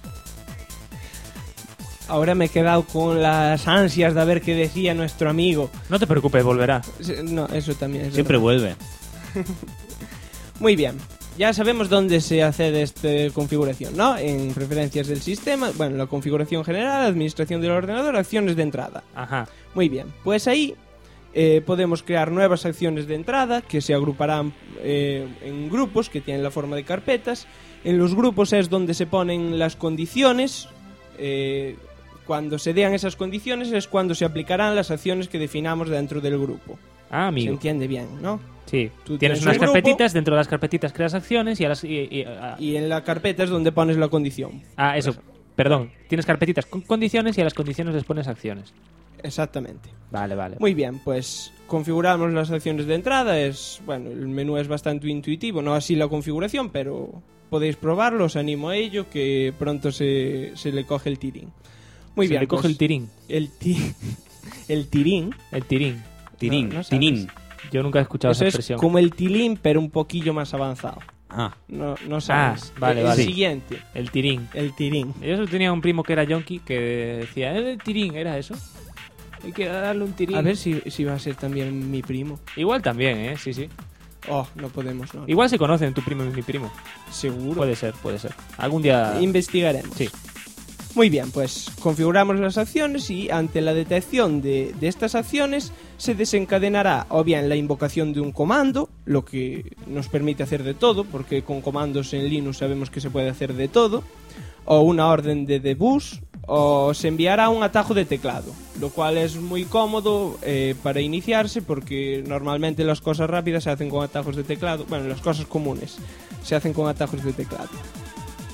Ahora me he quedado con las ansias de ver qué decía nuestro amigo. No te preocupes, volverá. No, eso también es Siempre verdad. vuelve. Muy bien. Ya sabemos dónde se accede a esta configuración, ¿no? En preferencias del sistema, bueno, la configuración general, administración del ordenador, acciones de entrada. Ajá. Muy bien, pues ahí podemos crear nuevas acciones de entrada que se agruparán en grupos que tienen la forma de carpetas. En los grupos es donde se ponen las condiciones. Cuando se den esas condiciones es cuando se aplicarán las acciones que definamos dentro del grupo. Ah, Se amigo. entiende bien, ¿no? Sí. Tú Tienes tienes unas un grupo. carpetitas, dentro de las carpetitas creas acciones y a las... Y en la carpeta es donde pones la condición. eso. Perdón. Tienes carpetitas con condiciones y a las condiciones les pones acciones. Exactamente. Vale. Muy bien, pues configuramos las acciones de entrada. Bueno, el menú es bastante intuitivo, no así la configuración, pero podéis probarlo, os animo a ello, que pronto se le coge el tirín. Muy Se bien, le coge pues, el tirín. El tirín. El tirín. Tinín, No sabes. tinín. Yo nunca he escuchado Eso esa es expresión. como el tilín, pero un poquillo más avanzado. Ah, No sabes. vale, el vale. siguiente, El tirín. el tirín. Yo solo tenía un primo que era yonki que decía, el tirín, ¿era eso? Hay que darle un tirín. A ver si va a ser también mi primo. Igual también, sí. Oh, no podemos, no. Igual se conocen tu primo y mi primo. Seguro. Puede ser. Algún día... Investigaremos. Sí. Muy bien, pues configuramos las acciones y ante la detección de estas acciones se desencadenará o bien la invocación de un comando, lo que nos permite hacer de todo, porque con comandos en Linux sabemos que se puede hacer de todo, o una orden de debug, o se enviará un atajo de teclado, lo cual es muy cómodo para iniciarse porque normalmente las cosas rápidas se hacen con atajos de teclado, bueno, las cosas comunes se hacen con atajos de teclado.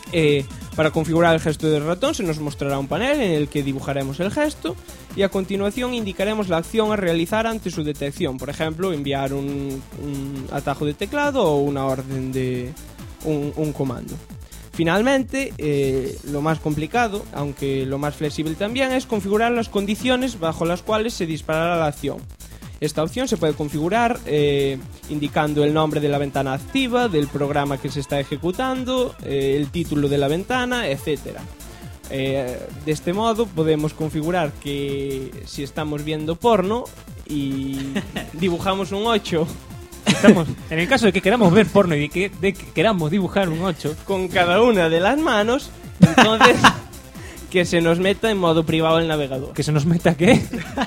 Para configurar el gesto del ratón se nos mostrará un panel en el que dibujaremos el gesto y a continuación indicaremos la acción a realizar ante su detección. Por ejemplo, enviar un atajo de teclado o una orden de un comando. Finalmente, lo más complicado, aunque lo más flexible también, es configurar las condiciones bajo las cuales se disparará la acción. Esta opción se puede configurar indicando el nombre de la ventana activa, del programa que se está ejecutando, el título de la ventana, etc. De este modo podemos configurar que si estamos viendo porno y dibujamos un 8 En el caso de que queramos ver porno y de que queramos dibujar un 8 con cada una de las manos, entonces que se nos meta en modo privado el navegador. ¿Que se nos meta qué?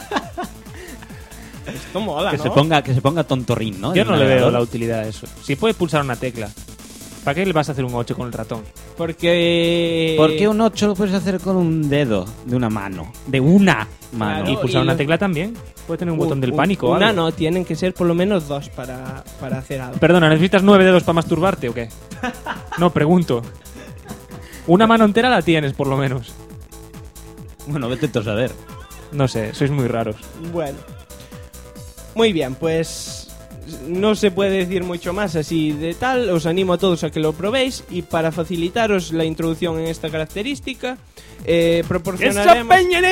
Esto mola, Que ¿no? se ponga tontorrín, ¿no? Yo El no le veo navegador. la utilidad de eso. Si puedes pulsar una tecla, ¿para qué le vas a hacer un 8 con el ratón? Porque... ¿Por qué un 8 lo puedes hacer con un dedo de una mano? De una mano. Claro. Y pulsar y una los- tecla también. Puede tener un botón del pánico o Una algo. no, tienen que ser por lo menos 2 para hacer algo. Perdona, ¿necesitas 9 dedos para masturbarte o qué? No, pregunto. Una mano entera la tienes, por lo menos. Bueno, vete tú a saber. No sé, sois muy raros. Bueno. Muy bien, pues no se puede decir mucho más así de tal. Os animo a todos a que lo probéis y para facilitaros la introducción en esta característica, proporcionaremos...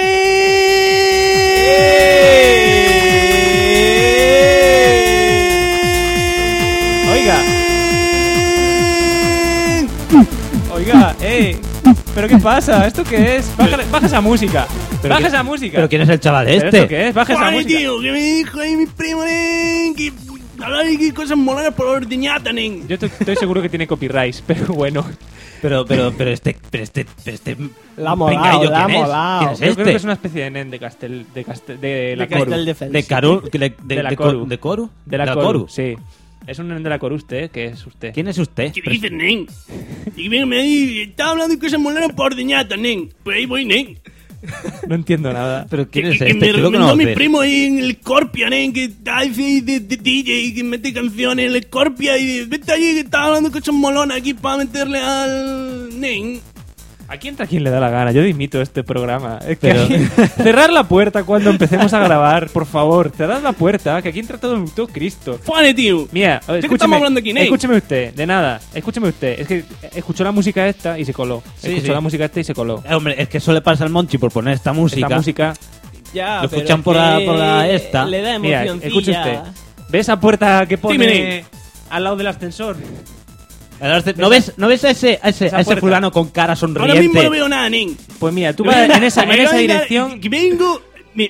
Oiga. Oiga, ¿pero qué pasa? ¿Esto qué es? Baja esa música. Baja esa música. ¿Pero quién es el chaval ¿Pero este? esto qué es? Baja esa Joder, música. tío, que me dijo ahí mi primo, nen, que hablar de cosas moladas por ordeñata, nen. Yo estoy seguro que tiene copyright, pero bueno. Pero este La ha molado, pringaillo, la ha ¿quién es? molado. ¿Quién es Yo creo este? que es una especie de nen de la Coru. Castel De Caru, De la Coru. ¿De Coru? De la Coru, sí. Es un nen de la Coru usted, ¿qué es usted? ¿Quién es usted? ¿Qué dices, nen? Y venga, ahí, estaba hablando de cosas moladas por ordeñata, nen. Pues ahí voy, nen. No entiendo nada. ¿Pero quién es que este? me Creo que no recomendó lo mi sé. primo ahí en el Scorpia, nen, que está ahí de DJ y que mete canciones en el Scorpia y vete allí que estaba hablando de cosas molonas aquí para meterle al nen. Aquí entra quien le da la gana. Yo dimito este programa. Es que Pero- aquí- cerrar la puerta cuando empecemos a grabar, por favor. Cerrad la puerta, que aquí entra todo Cristo. ¡Fane, tío! Mira, que escúcheme, estamos hablando aquí, Ney? escúcheme usted, de nada, escúcheme usted. Es que escuchó la música esta y se coló. Sí, Escuchó sí. la música esta y se coló. Hombre, es que eso le pasa al Monchi por poner esta música. Esta música. Ya, Lo pero escuchan es por la- que por la esta. Le da Mira, emocioncilla. escuche usted. ¿Ve esa puerta que pone Dime. al lado del ascensor? ¿No ves a ese puerta. fulano con cara Ahora mismo sonriente? no veo nada, nen. Pues mira, tú vas en esa dirección. Que vengo...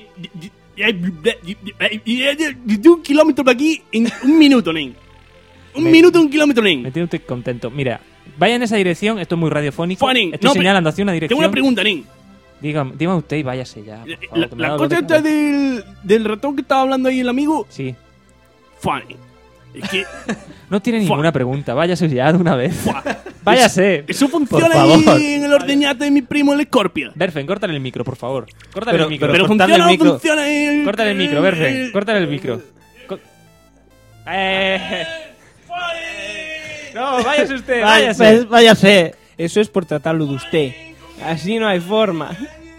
De un kilómetro para aquí en un minuto, nen. Un minuto, un kilómetro, Me nen. tiene usted contento. Mira, vaya en esa dirección, esto es muy radiofónico. Juanín, Estoy no, señalando hacia una dirección. Tengo una pregunta, nen. Dígame usted y váyase ya. Por favor, que me ha La dado cosa de- esta del ratón que estaba hablando ahí el amigo... Sí. Funny. Es que... No tiene Fua. ninguna pregunta. Váyase ya de una vez. Fua. Váyase. Eso funciona favor. ahí en el ordeñata de mi primo el Scorpia. Berfen, córtale el micro, por favor. Córtale el micro. Pero cortarle funciona o el no micro. funciona el... Córtale el micro, Berfen. Córtale el micro. Co- No, váyase usted, váyase. Váyase. Eso es por tratarlo de usted. Así no hay forma.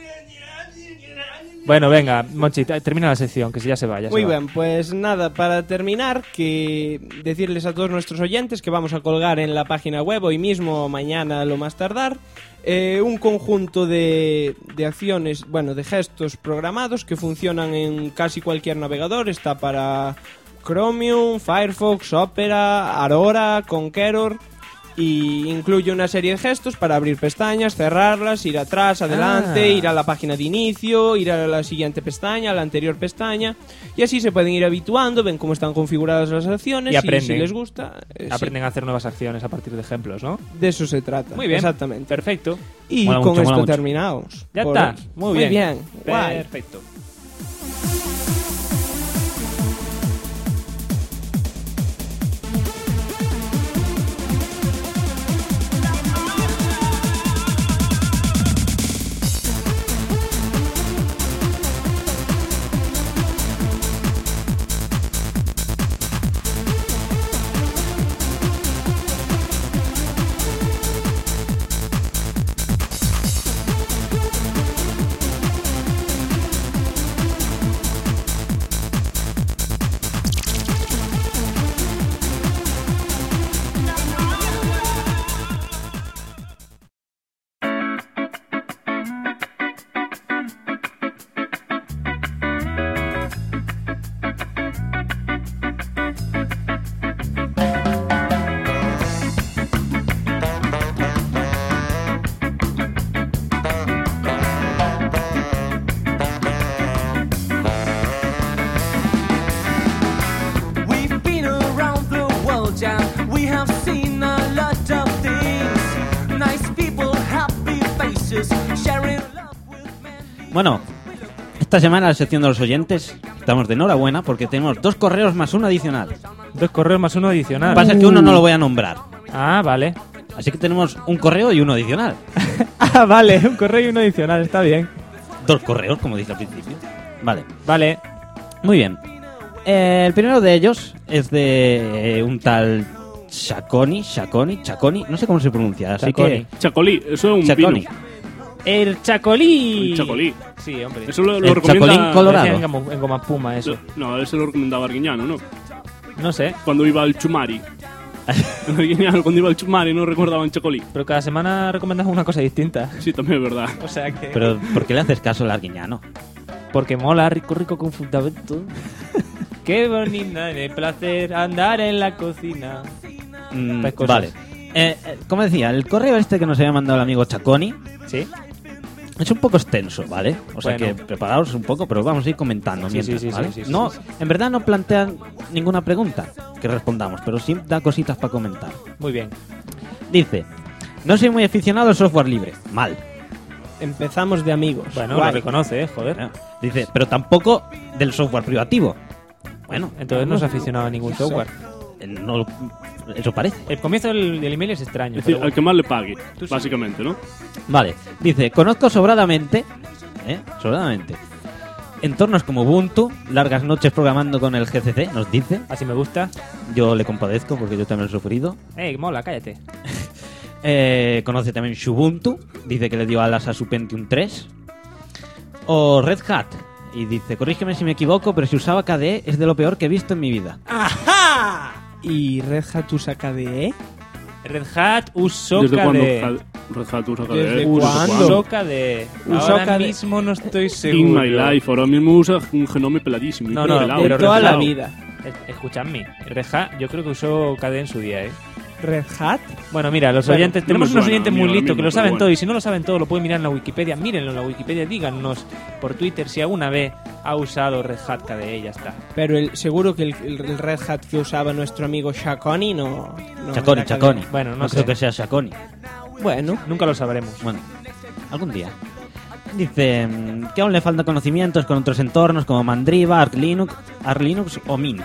Bueno, venga, Monchi, termina la sección, que si ya se va. Ya Muy se va. bien, pues nada, para terminar, que decirles a todos nuestros oyentes que vamos a colgar en la página web hoy mismo o mañana, lo más tardar, un conjunto de acciones, bueno, de gestos programados que funcionan en casi cualquier navegador. Está para Chromium, Firefox, Opera, Aurora, Conqueror. Y incluye una serie de gestos para abrir pestañas, cerrarlas, ir atrás, adelante, Ah. ir a la página de inicio, ir a la siguiente pestaña, a la anterior pestaña. Y así se pueden ir habituando, ven cómo están configuradas las acciones Y aprenden. si les gusta. Sí, Aprenden a hacer nuevas acciones a partir de ejemplos, ¿no? de eso se trata. Muy bien. Exactamente. Perfecto. Y Mola con mucho, esto mola mucho. terminamos. Ya Por está. hoy. Muy bien. Guay. Perfecto. delicious. Sharing love with many. Bueno, esta semana en la sección de los oyentes estamos de enhorabuena porque tenemos 2 correos más uno adicional. 2 correos más uno adicional. Pasa que uno no lo voy a nombrar. Ah, vale. Así que tenemos un correo y uno adicional. Ah, vale, un correo y uno adicional, está bien. 2 correos, como dice al principio. Vale. Vale. Muy bien. El primero de ellos es de un tal Chaconi, no sé cómo se pronuncia, así Chaconi. Chacolí, eso es un Chaconi. vino. El Chacolí. El Chacolí. Sí, hombre. Eso lo El recomienda... Chacolín colorado. Decía en Goma Puma, eso. No, eso lo recomendaba Arguiñano, ¿no? No sé, Cuando iba al Chumari. Arguiñano, cuando iba al Chumari, no recordaban Chacolí. pero cada semana recomendas una cosa distinta. Sí, también es verdad. O sea que... Pero ¿por qué le haces caso al arguiñano? Porque mola, rico con fundamento. Qué bonita, de placer andar en la cocina. Estas cosas. Vale. Como decía, el correo este que nos había mandado el amigo Chaconi ¿Sí? es un poco extenso, ¿vale? O sea Bueno. que preparaos un poco, pero vamos a ir comentando Sí, mientras, sí, sí, ¿vale? sí, sí, no, sí. en verdad no plantean ninguna pregunta que respondamos, pero sí da cositas para comentar. Muy bien. Dice, no soy muy aficionado al software libre. Mal. Empezamos de amigos. Bueno, Guay. lo reconoce, joder. Dice, pero tampoco del software privativo. Bueno, Entonces no se ha aficionado a ningún software. no, eso parece. El comienzo del email es extraño. Es decir, pero al que más le pague, Tú sí. básicamente, ¿no? Vale, dice, conozco sobradamente, entornos como Ubuntu, largas noches programando con el GCC, nos dice. así me gusta. Yo le compadezco porque yo también lo he sufrido. Mola, cállate. Conoce también Ubuntu, dice que le dio alas a su Pentium 3. O Red Hat, y dice, corrígeme si me equivoco, pero si usaba KDE es de lo peor que he visto en mi vida. ¿Y Red Hat usa KDE? Red Hat usó ¿Desde cuándo KDE. Red Hat usa ¿Desde KDE? cuándo? Usó KDE. Usó Ahora KDE. mismo no estoy In seguro. my life, ahora mismo usa un genome peladísimo. No, no, pelado, pero De toda Red la Hat. vida. Escuchadme. Red Hat yo creo que usó KDE en su día, ¿eh? ¿Red Hat? Bueno, mira, los Bueno, oyentes, no tenemos me unos suena oyentes a mí muy ahora listos que mismo, lo saben pero bueno. todo, y si no lo saben todo lo pueden mirar en la Wikipedia. Mírenlo en la Wikipedia, díganos por Twitter si alguna vez ha usado Red Hat KDE y ya está. Pero seguro que el Red Hat que usaba nuestro amigo Chaconi no Chaconi, era Chaconi. KDE. Bueno, no creo sé. que sea Chaconi. Bueno, Nunca lo sabremos. Bueno, algún día. Dice que aún le faltan conocimientos con otros entornos como Mandriva, Arch Linux o Mint.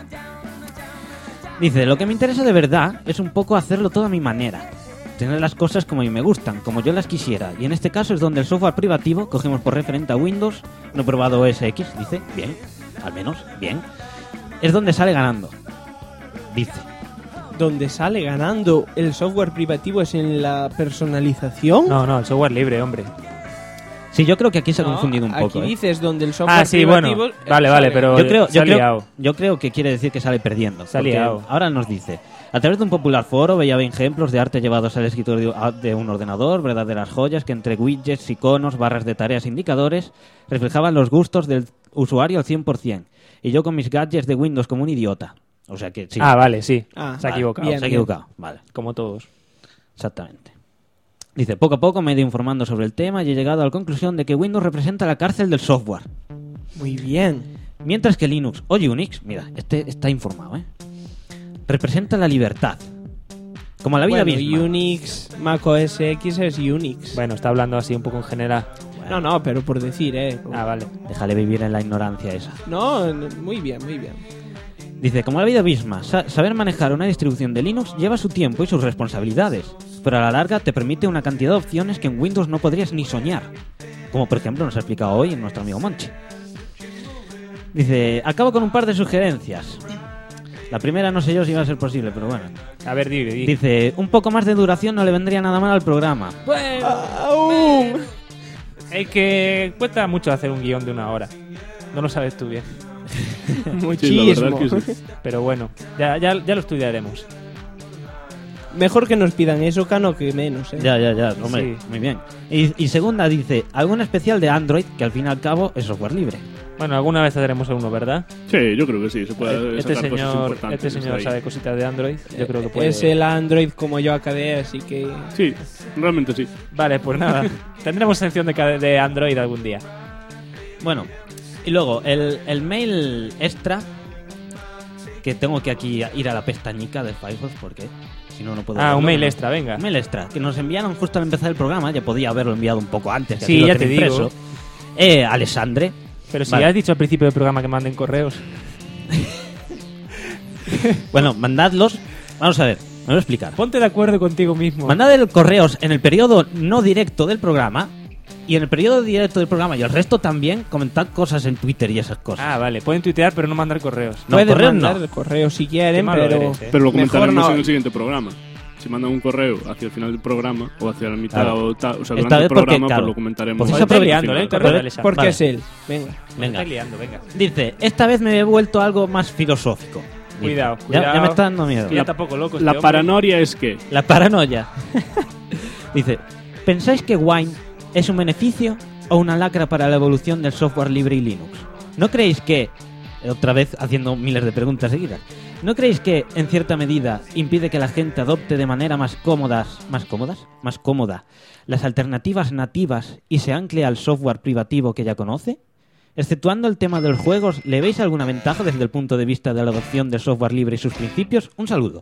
Dice, lo que me interesa de verdad es un poco hacerlo todo a mi manera. Tener las cosas como a mí me gustan, como yo las quisiera. Y en este caso es donde el software privativo, cogemos por referente a Windows, no he probado OS X, dice, bien, al menos, bien. Es donde sale ganando. Dice. donde sale ganando el software privativo es en la personalización. No, el software libre, hombre. Sí, yo creo que aquí se ha No, confundido un poco. Aquí dices donde el software Ah, sí, bueno. privativo Vale, sale pero se ha liado. Yo creo que quiere decir que sale perdiendo. Se ha porque liado. ahora nos dice, a través de un popular foro veía ejemplos de arte llevados al escritorio de un ordenador, verdaderas joyas que entre widgets, iconos, barras de tareas e indicadores reflejaban los gustos del usuario al 100%. Y yo con mis gadgets de Windows como un idiota. O sea que sí. Ah, vale, sí. Ah, se ha vale, equivocado. bien. Se ha equivocado. Vale, Como todos. exactamente. Dice, poco a poco me he ido informando sobre el tema y he llegado a la conclusión de que Windows representa la cárcel del software. Muy bien. Mientras que Linux o Unix, mira, este está informado, representa la libertad. Como la vida Bueno, misma. Unix, Mac OS X es Unix. Bueno, está hablando así un poco en general. No, pero por decir, Ah, vale. Déjale vivir en la ignorancia esa. No, muy bien, muy bien. Dice, como la vida misma, saber manejar una distribución de Linux lleva su tiempo y sus responsabilidades, pero a la larga te permite una cantidad de opciones que en Windows no podrías ni soñar. Como por ejemplo nos ha explicado hoy nuestro amigo Monchi. Dice, acabo con un par de sugerencias. La primera no sé yo si va a ser posible, pero bueno. A ver, di. Dice, un poco más de duración no le vendría nada mal al programa. Bueno, es que cuesta mucho hacer un guión de 1 hora. No lo sabes tú bien. Sí, la Muchísimo. verdad es que sí. Pero bueno, ya lo estudiaremos. Mejor que nos pidan eso, Cano, que menos, ¿eh? Ya, hombre, Sí. muy bien. Y segunda dice, algún especial de Android, que al fin y al cabo es software libre. Bueno, alguna vez haremos uno, ¿verdad? Sí, yo creo que sí. Se puede Este sacar cosas señor, importantes de ahí. sabe cositas de Android. Yo creo que puede. Es el Android como yo a KDE, así que... Sí, realmente sí. Vale, pues nada. Tendremos sección de Android algún día. Bueno, y luego el mail extra, que tengo que aquí ir a la pestañica de Firefox porque si no, no puedo Ah, verlo, un mail ¿no? extra, venga. Un mail extra, que nos enviaron justo al empezar el programa. Ya podía haberlo enviado un poco antes. que Sí, así lo ya tenía te digo. impreso. Alessandre. Pero si Vale. ya has dicho al principio del programa que manden correos. Bueno, mandadlos. Vamos a ver, me voy a explicar. Ponte de acuerdo contigo mismo. Mandad el correos en el periodo no directo del programa. Y en el periodo directo del programa y el resto también, comentad cosas en Twitter y esas cosas. Ah, vale. Pueden tuitear, pero no mandar correos. No, Pueden correos mandar no. correos si quieren, Qué malo pero... eres, ¿eh? Pero lo Mejor comentaremos no. en el siguiente programa. Si mandan un correo hacia el final del programa o hacia la mitad Claro. o sea, Esta durante el vez porque, programa, claro, pues lo comentaremos. pues al esa Está final. liando, ¿eh? El correo de Alessandro. Porque Vale. es él. Venga. Venga. Está liando, venga. Dice, esta vez me he vuelto algo más filosófico. Dice, Cuidado, ya cuidado. me está dando miedo. Que ya tampoco loco. La este hombre. paranoia es que La paranoia. Dice, ¿pensáis que Wine es un beneficio o una lacra para la evolución del software libre y Linux? ¿No creéis que, otra vez haciendo miles de preguntas seguidas, ¿no creéis que, en cierta medida, impide que la gente adopte de manera más cómoda las alternativas nativas y se ancle al software privativo que ya conoce? Exceptuando el tema de los juegos, ¿le veis alguna ventaja desde el punto de vista de la adopción del software libre y sus principios? Un saludo.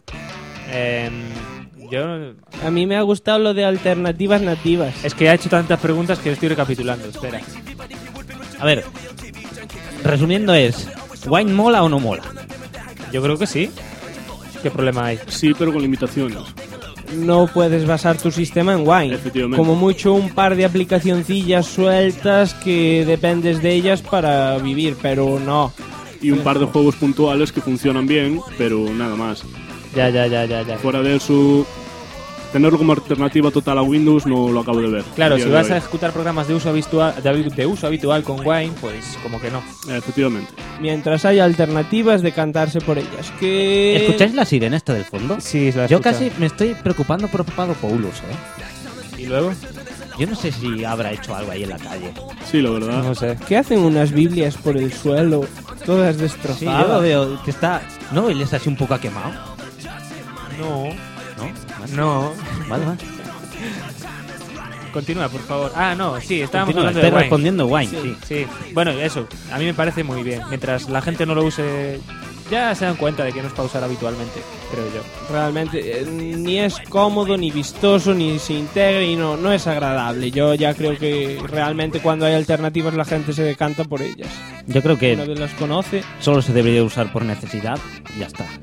Yo... A mí me ha gustado lo de alternativas nativas. Es que ha hecho tantas preguntas que estoy recapitulando. Espera. A ver, resumiendo es, ¿Wine mola o no mola? Yo creo que sí. ¿Qué problema hay? sí, pero con limitaciones. No puedes basar tu sistema en Wine. Efectivamente. Como mucho un par de aplicacioncillas sueltas que dependes de ellas para vivir, pero no. Y un par de juegos puntuales que funcionan bien, pero nada más. Ya. Fuera de eso, tenerlo como alternativa total a Windows no lo acabo de ver. Claro, A día si de vas a hoy. ejecutar programas de uso habitual con Wine, pues como que no. Efectivamente. Mientras haya alternativas, decantarse por ellas. Que... ¿Escucháis la sirena esta del fondo? Sí, se la Yo escucha. casi me estoy preocupando por Paulus, ¿eh? ¿Y luego? Yo no sé si habrá hecho algo ahí en la calle. Sí, la verdad. No sé. ¿Qué hacen unas Biblias por el suelo? Todas Sí, destrozadas. yo lo veo que está... ¿No? Él está así un poco quemado. No. ¿No? No. Vale, vale. Continúa, por favor. Ah, no, sí, estábamos Continúa, hablando estoy de Wine. respondiendo Wine, sí. Sí, bueno, eso, a mí me parece muy bien. Mientras la gente no lo use, ya se dan cuenta de que no es para usar habitualmente, creo yo. Realmente ni es cómodo, ni vistoso, ni se integra y no es agradable. Yo ya creo que realmente cuando hay alternativas la gente se decanta por ellas. Yo creo Una que vez las conoce, solo se debería usar por necesidad y ya está.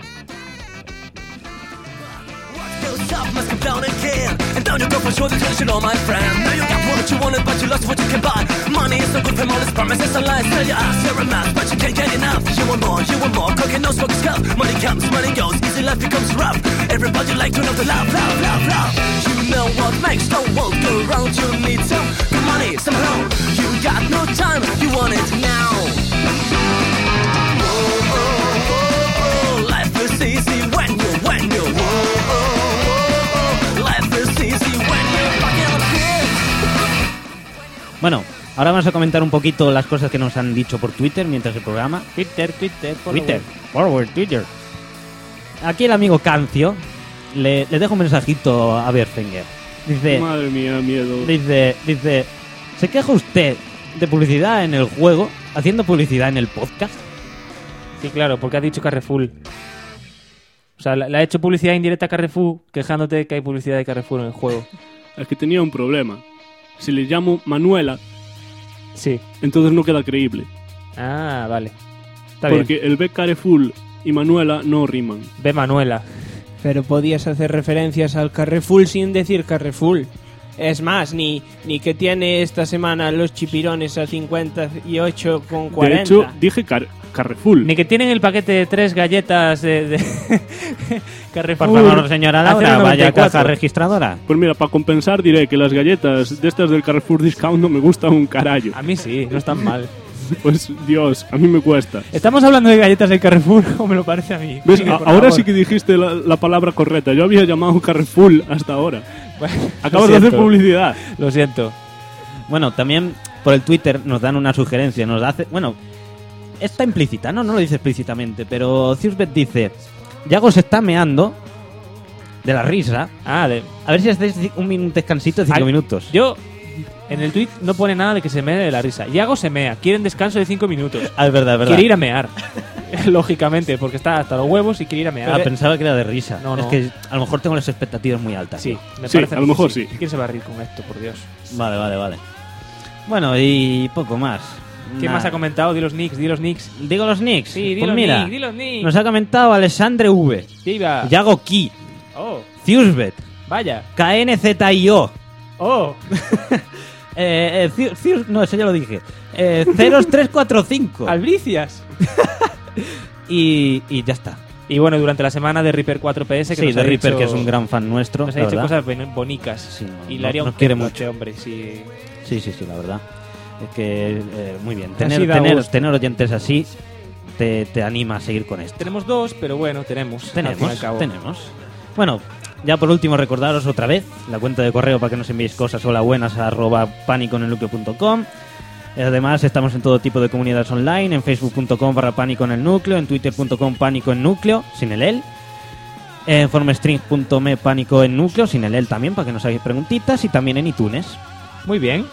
Yourself must come down again. And down you go for sure, the tension, all my friend. Now you got what you wanted, but you lost what you can buy. Money is no good from all this promises and lies. Tell your ass you're a mess, but you can't get enough. You want more, cooking no smoking scuff. Money comes, money goes, easy life becomes rough. Everybody like to know the love. You know what makes the world go round. You need some money somehow. You got no time, you want it now. Life is easy when you Life is easy when you're fucking up here. Bueno, ahora vamos a comentar un poquito las cosas que nos han dicho por Twitter mientras el programa. Twitter, Forward Twitter. Aquí el amigo Cancio le dejo un mensajito a Berfinger. Dice, Madre mía, miedo. dice, ¿se queja usted de publicidad en el juego haciendo publicidad en el podcast? Sí, claro, porque has dicho Carrefour. O sea, le ha hecho publicidad indirecta a Carrefour quejándote de que hay publicidad de Carrefour en el juego. Es que tenía un problema. Si le llamo Manuela, Sí. entonces no queda creíble. Ah, vale. Está Porque bien. el B Carrefour y Manuela no riman. Ve Manuela. pero podías hacer referencias al Carrefour sin decir Carrefour. Es más, ni que tiene esta semana los chipirones a 58,40. De hecho, dije Carrefour. Ni que tienen el paquete de 3 galletas de Carrefour. Por favor, señora a Laura, vaya a 0,94. caja registradora. Pues mira, para compensar diré que las galletas de estas del Carrefour Discount no me gustan un carallo. A mí sí, no están mal. Pues Dios, a mí me cuesta. ¿Estamos hablando de galletas del Carrefour o me lo parece a mí? ¿Ves? Sigue, por Ahora favor. sí que dijiste la palabra correcta. Yo había llamado Carrefour hasta ahora. Bueno, Acabas lo de hacer siento. publicidad. Lo siento. Bueno, también por el Twitter nos dan una sugerencia. Nos hace, bueno, está implícita, no lo dice explícitamente, pero Ciusbet dice: Yago se está meando de la risa. Ah, A ver si hacéis un descansito de 5 Ay, minutos. Yo, en el tweet no pone nada de que se mee de la risa. Yago se mea. Quieren descanso de 5 minutos. Ah, es verdad, es verdad. Quiere ir a mear. Lógicamente, porque está hasta los huevos y quiere ir a mear. Pensaba que era de risa. No, Es no. que a lo mejor tengo las expectativas muy altas. Sí, me Sí, parece a lo mejor sí. ¿Quién se va a reír con esto, por Dios? Vale. Bueno, y poco más. ¿Quién Nada. más ha comentado? Di los nicks. Digo los nicks. Sí, di Pues los mira, nicks, di los nicks. nos ha comentado Alessandre V, Diva. Yago Ki, Oh, Thiusbet, vaya. KNZIO. Oh, No, eso ya lo dije. 0345. albricias. Y ya está. Y bueno, durante la semana de Reaper 4PS, que Sí, nos de ha Reaper, dicho- que es un gran fan nuestro. Nos ha la dicho verdad. cosas bonicas. Sí, no, y le no- haría un nos quiere templo a mucho. este hombre, sí. Sí, la verdad. Es que muy bien. Así da gusto. Tener oyentes así te anima a seguir con esto. Tenemos dos, pero bueno, tenemos. al fin y al cabo. Tenemos. Bueno, ya por último recordaros otra vez la cuenta de correo para que nos enviéis cosas holabuenas@paniconelnucleo.com. Además estamos en todo tipo de comunidades online, en facebook.com/pánico en el núcleo, en twitter.com pánico en núcleo, sin el en formstring.me pánico en núcleo, sin el también, para que nos hagáis preguntitas, y también en iTunes. Muy bien.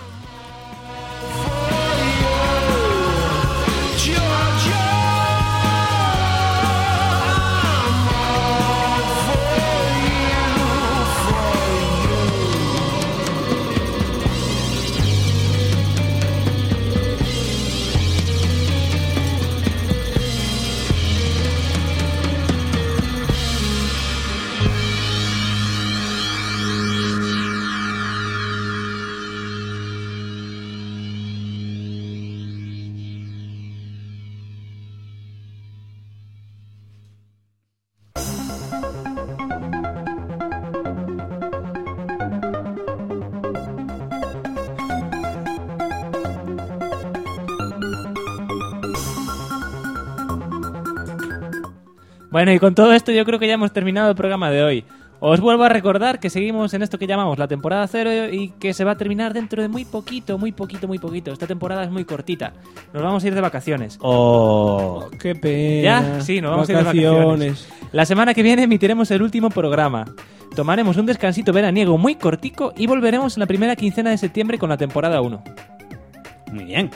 Bueno, y con todo esto yo creo que ya hemos terminado el programa de hoy. Os vuelvo a recordar que seguimos en esto que llamamos la temporada 0 y que se va a terminar dentro de muy poquito. Esta temporada es muy cortita. Nos vamos a ir de vacaciones. Oh, Qué pena. Ya, sí, nos vamos a ir de vacaciones. La semana que viene emitiremos el último programa. Tomaremos un descansito veraniego muy cortico y volveremos en la primera quincena de septiembre con la temporada 1. muy bien.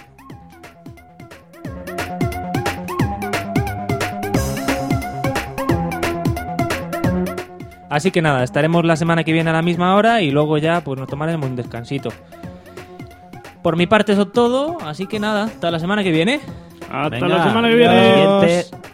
Así que nada, estaremos la semana que viene a la misma hora y luego ya pues nos tomaremos un descansito. Por mi parte eso es todo, así que nada, hasta la semana que viene. Hasta Venga, la semana que hasta la viene. siguiente.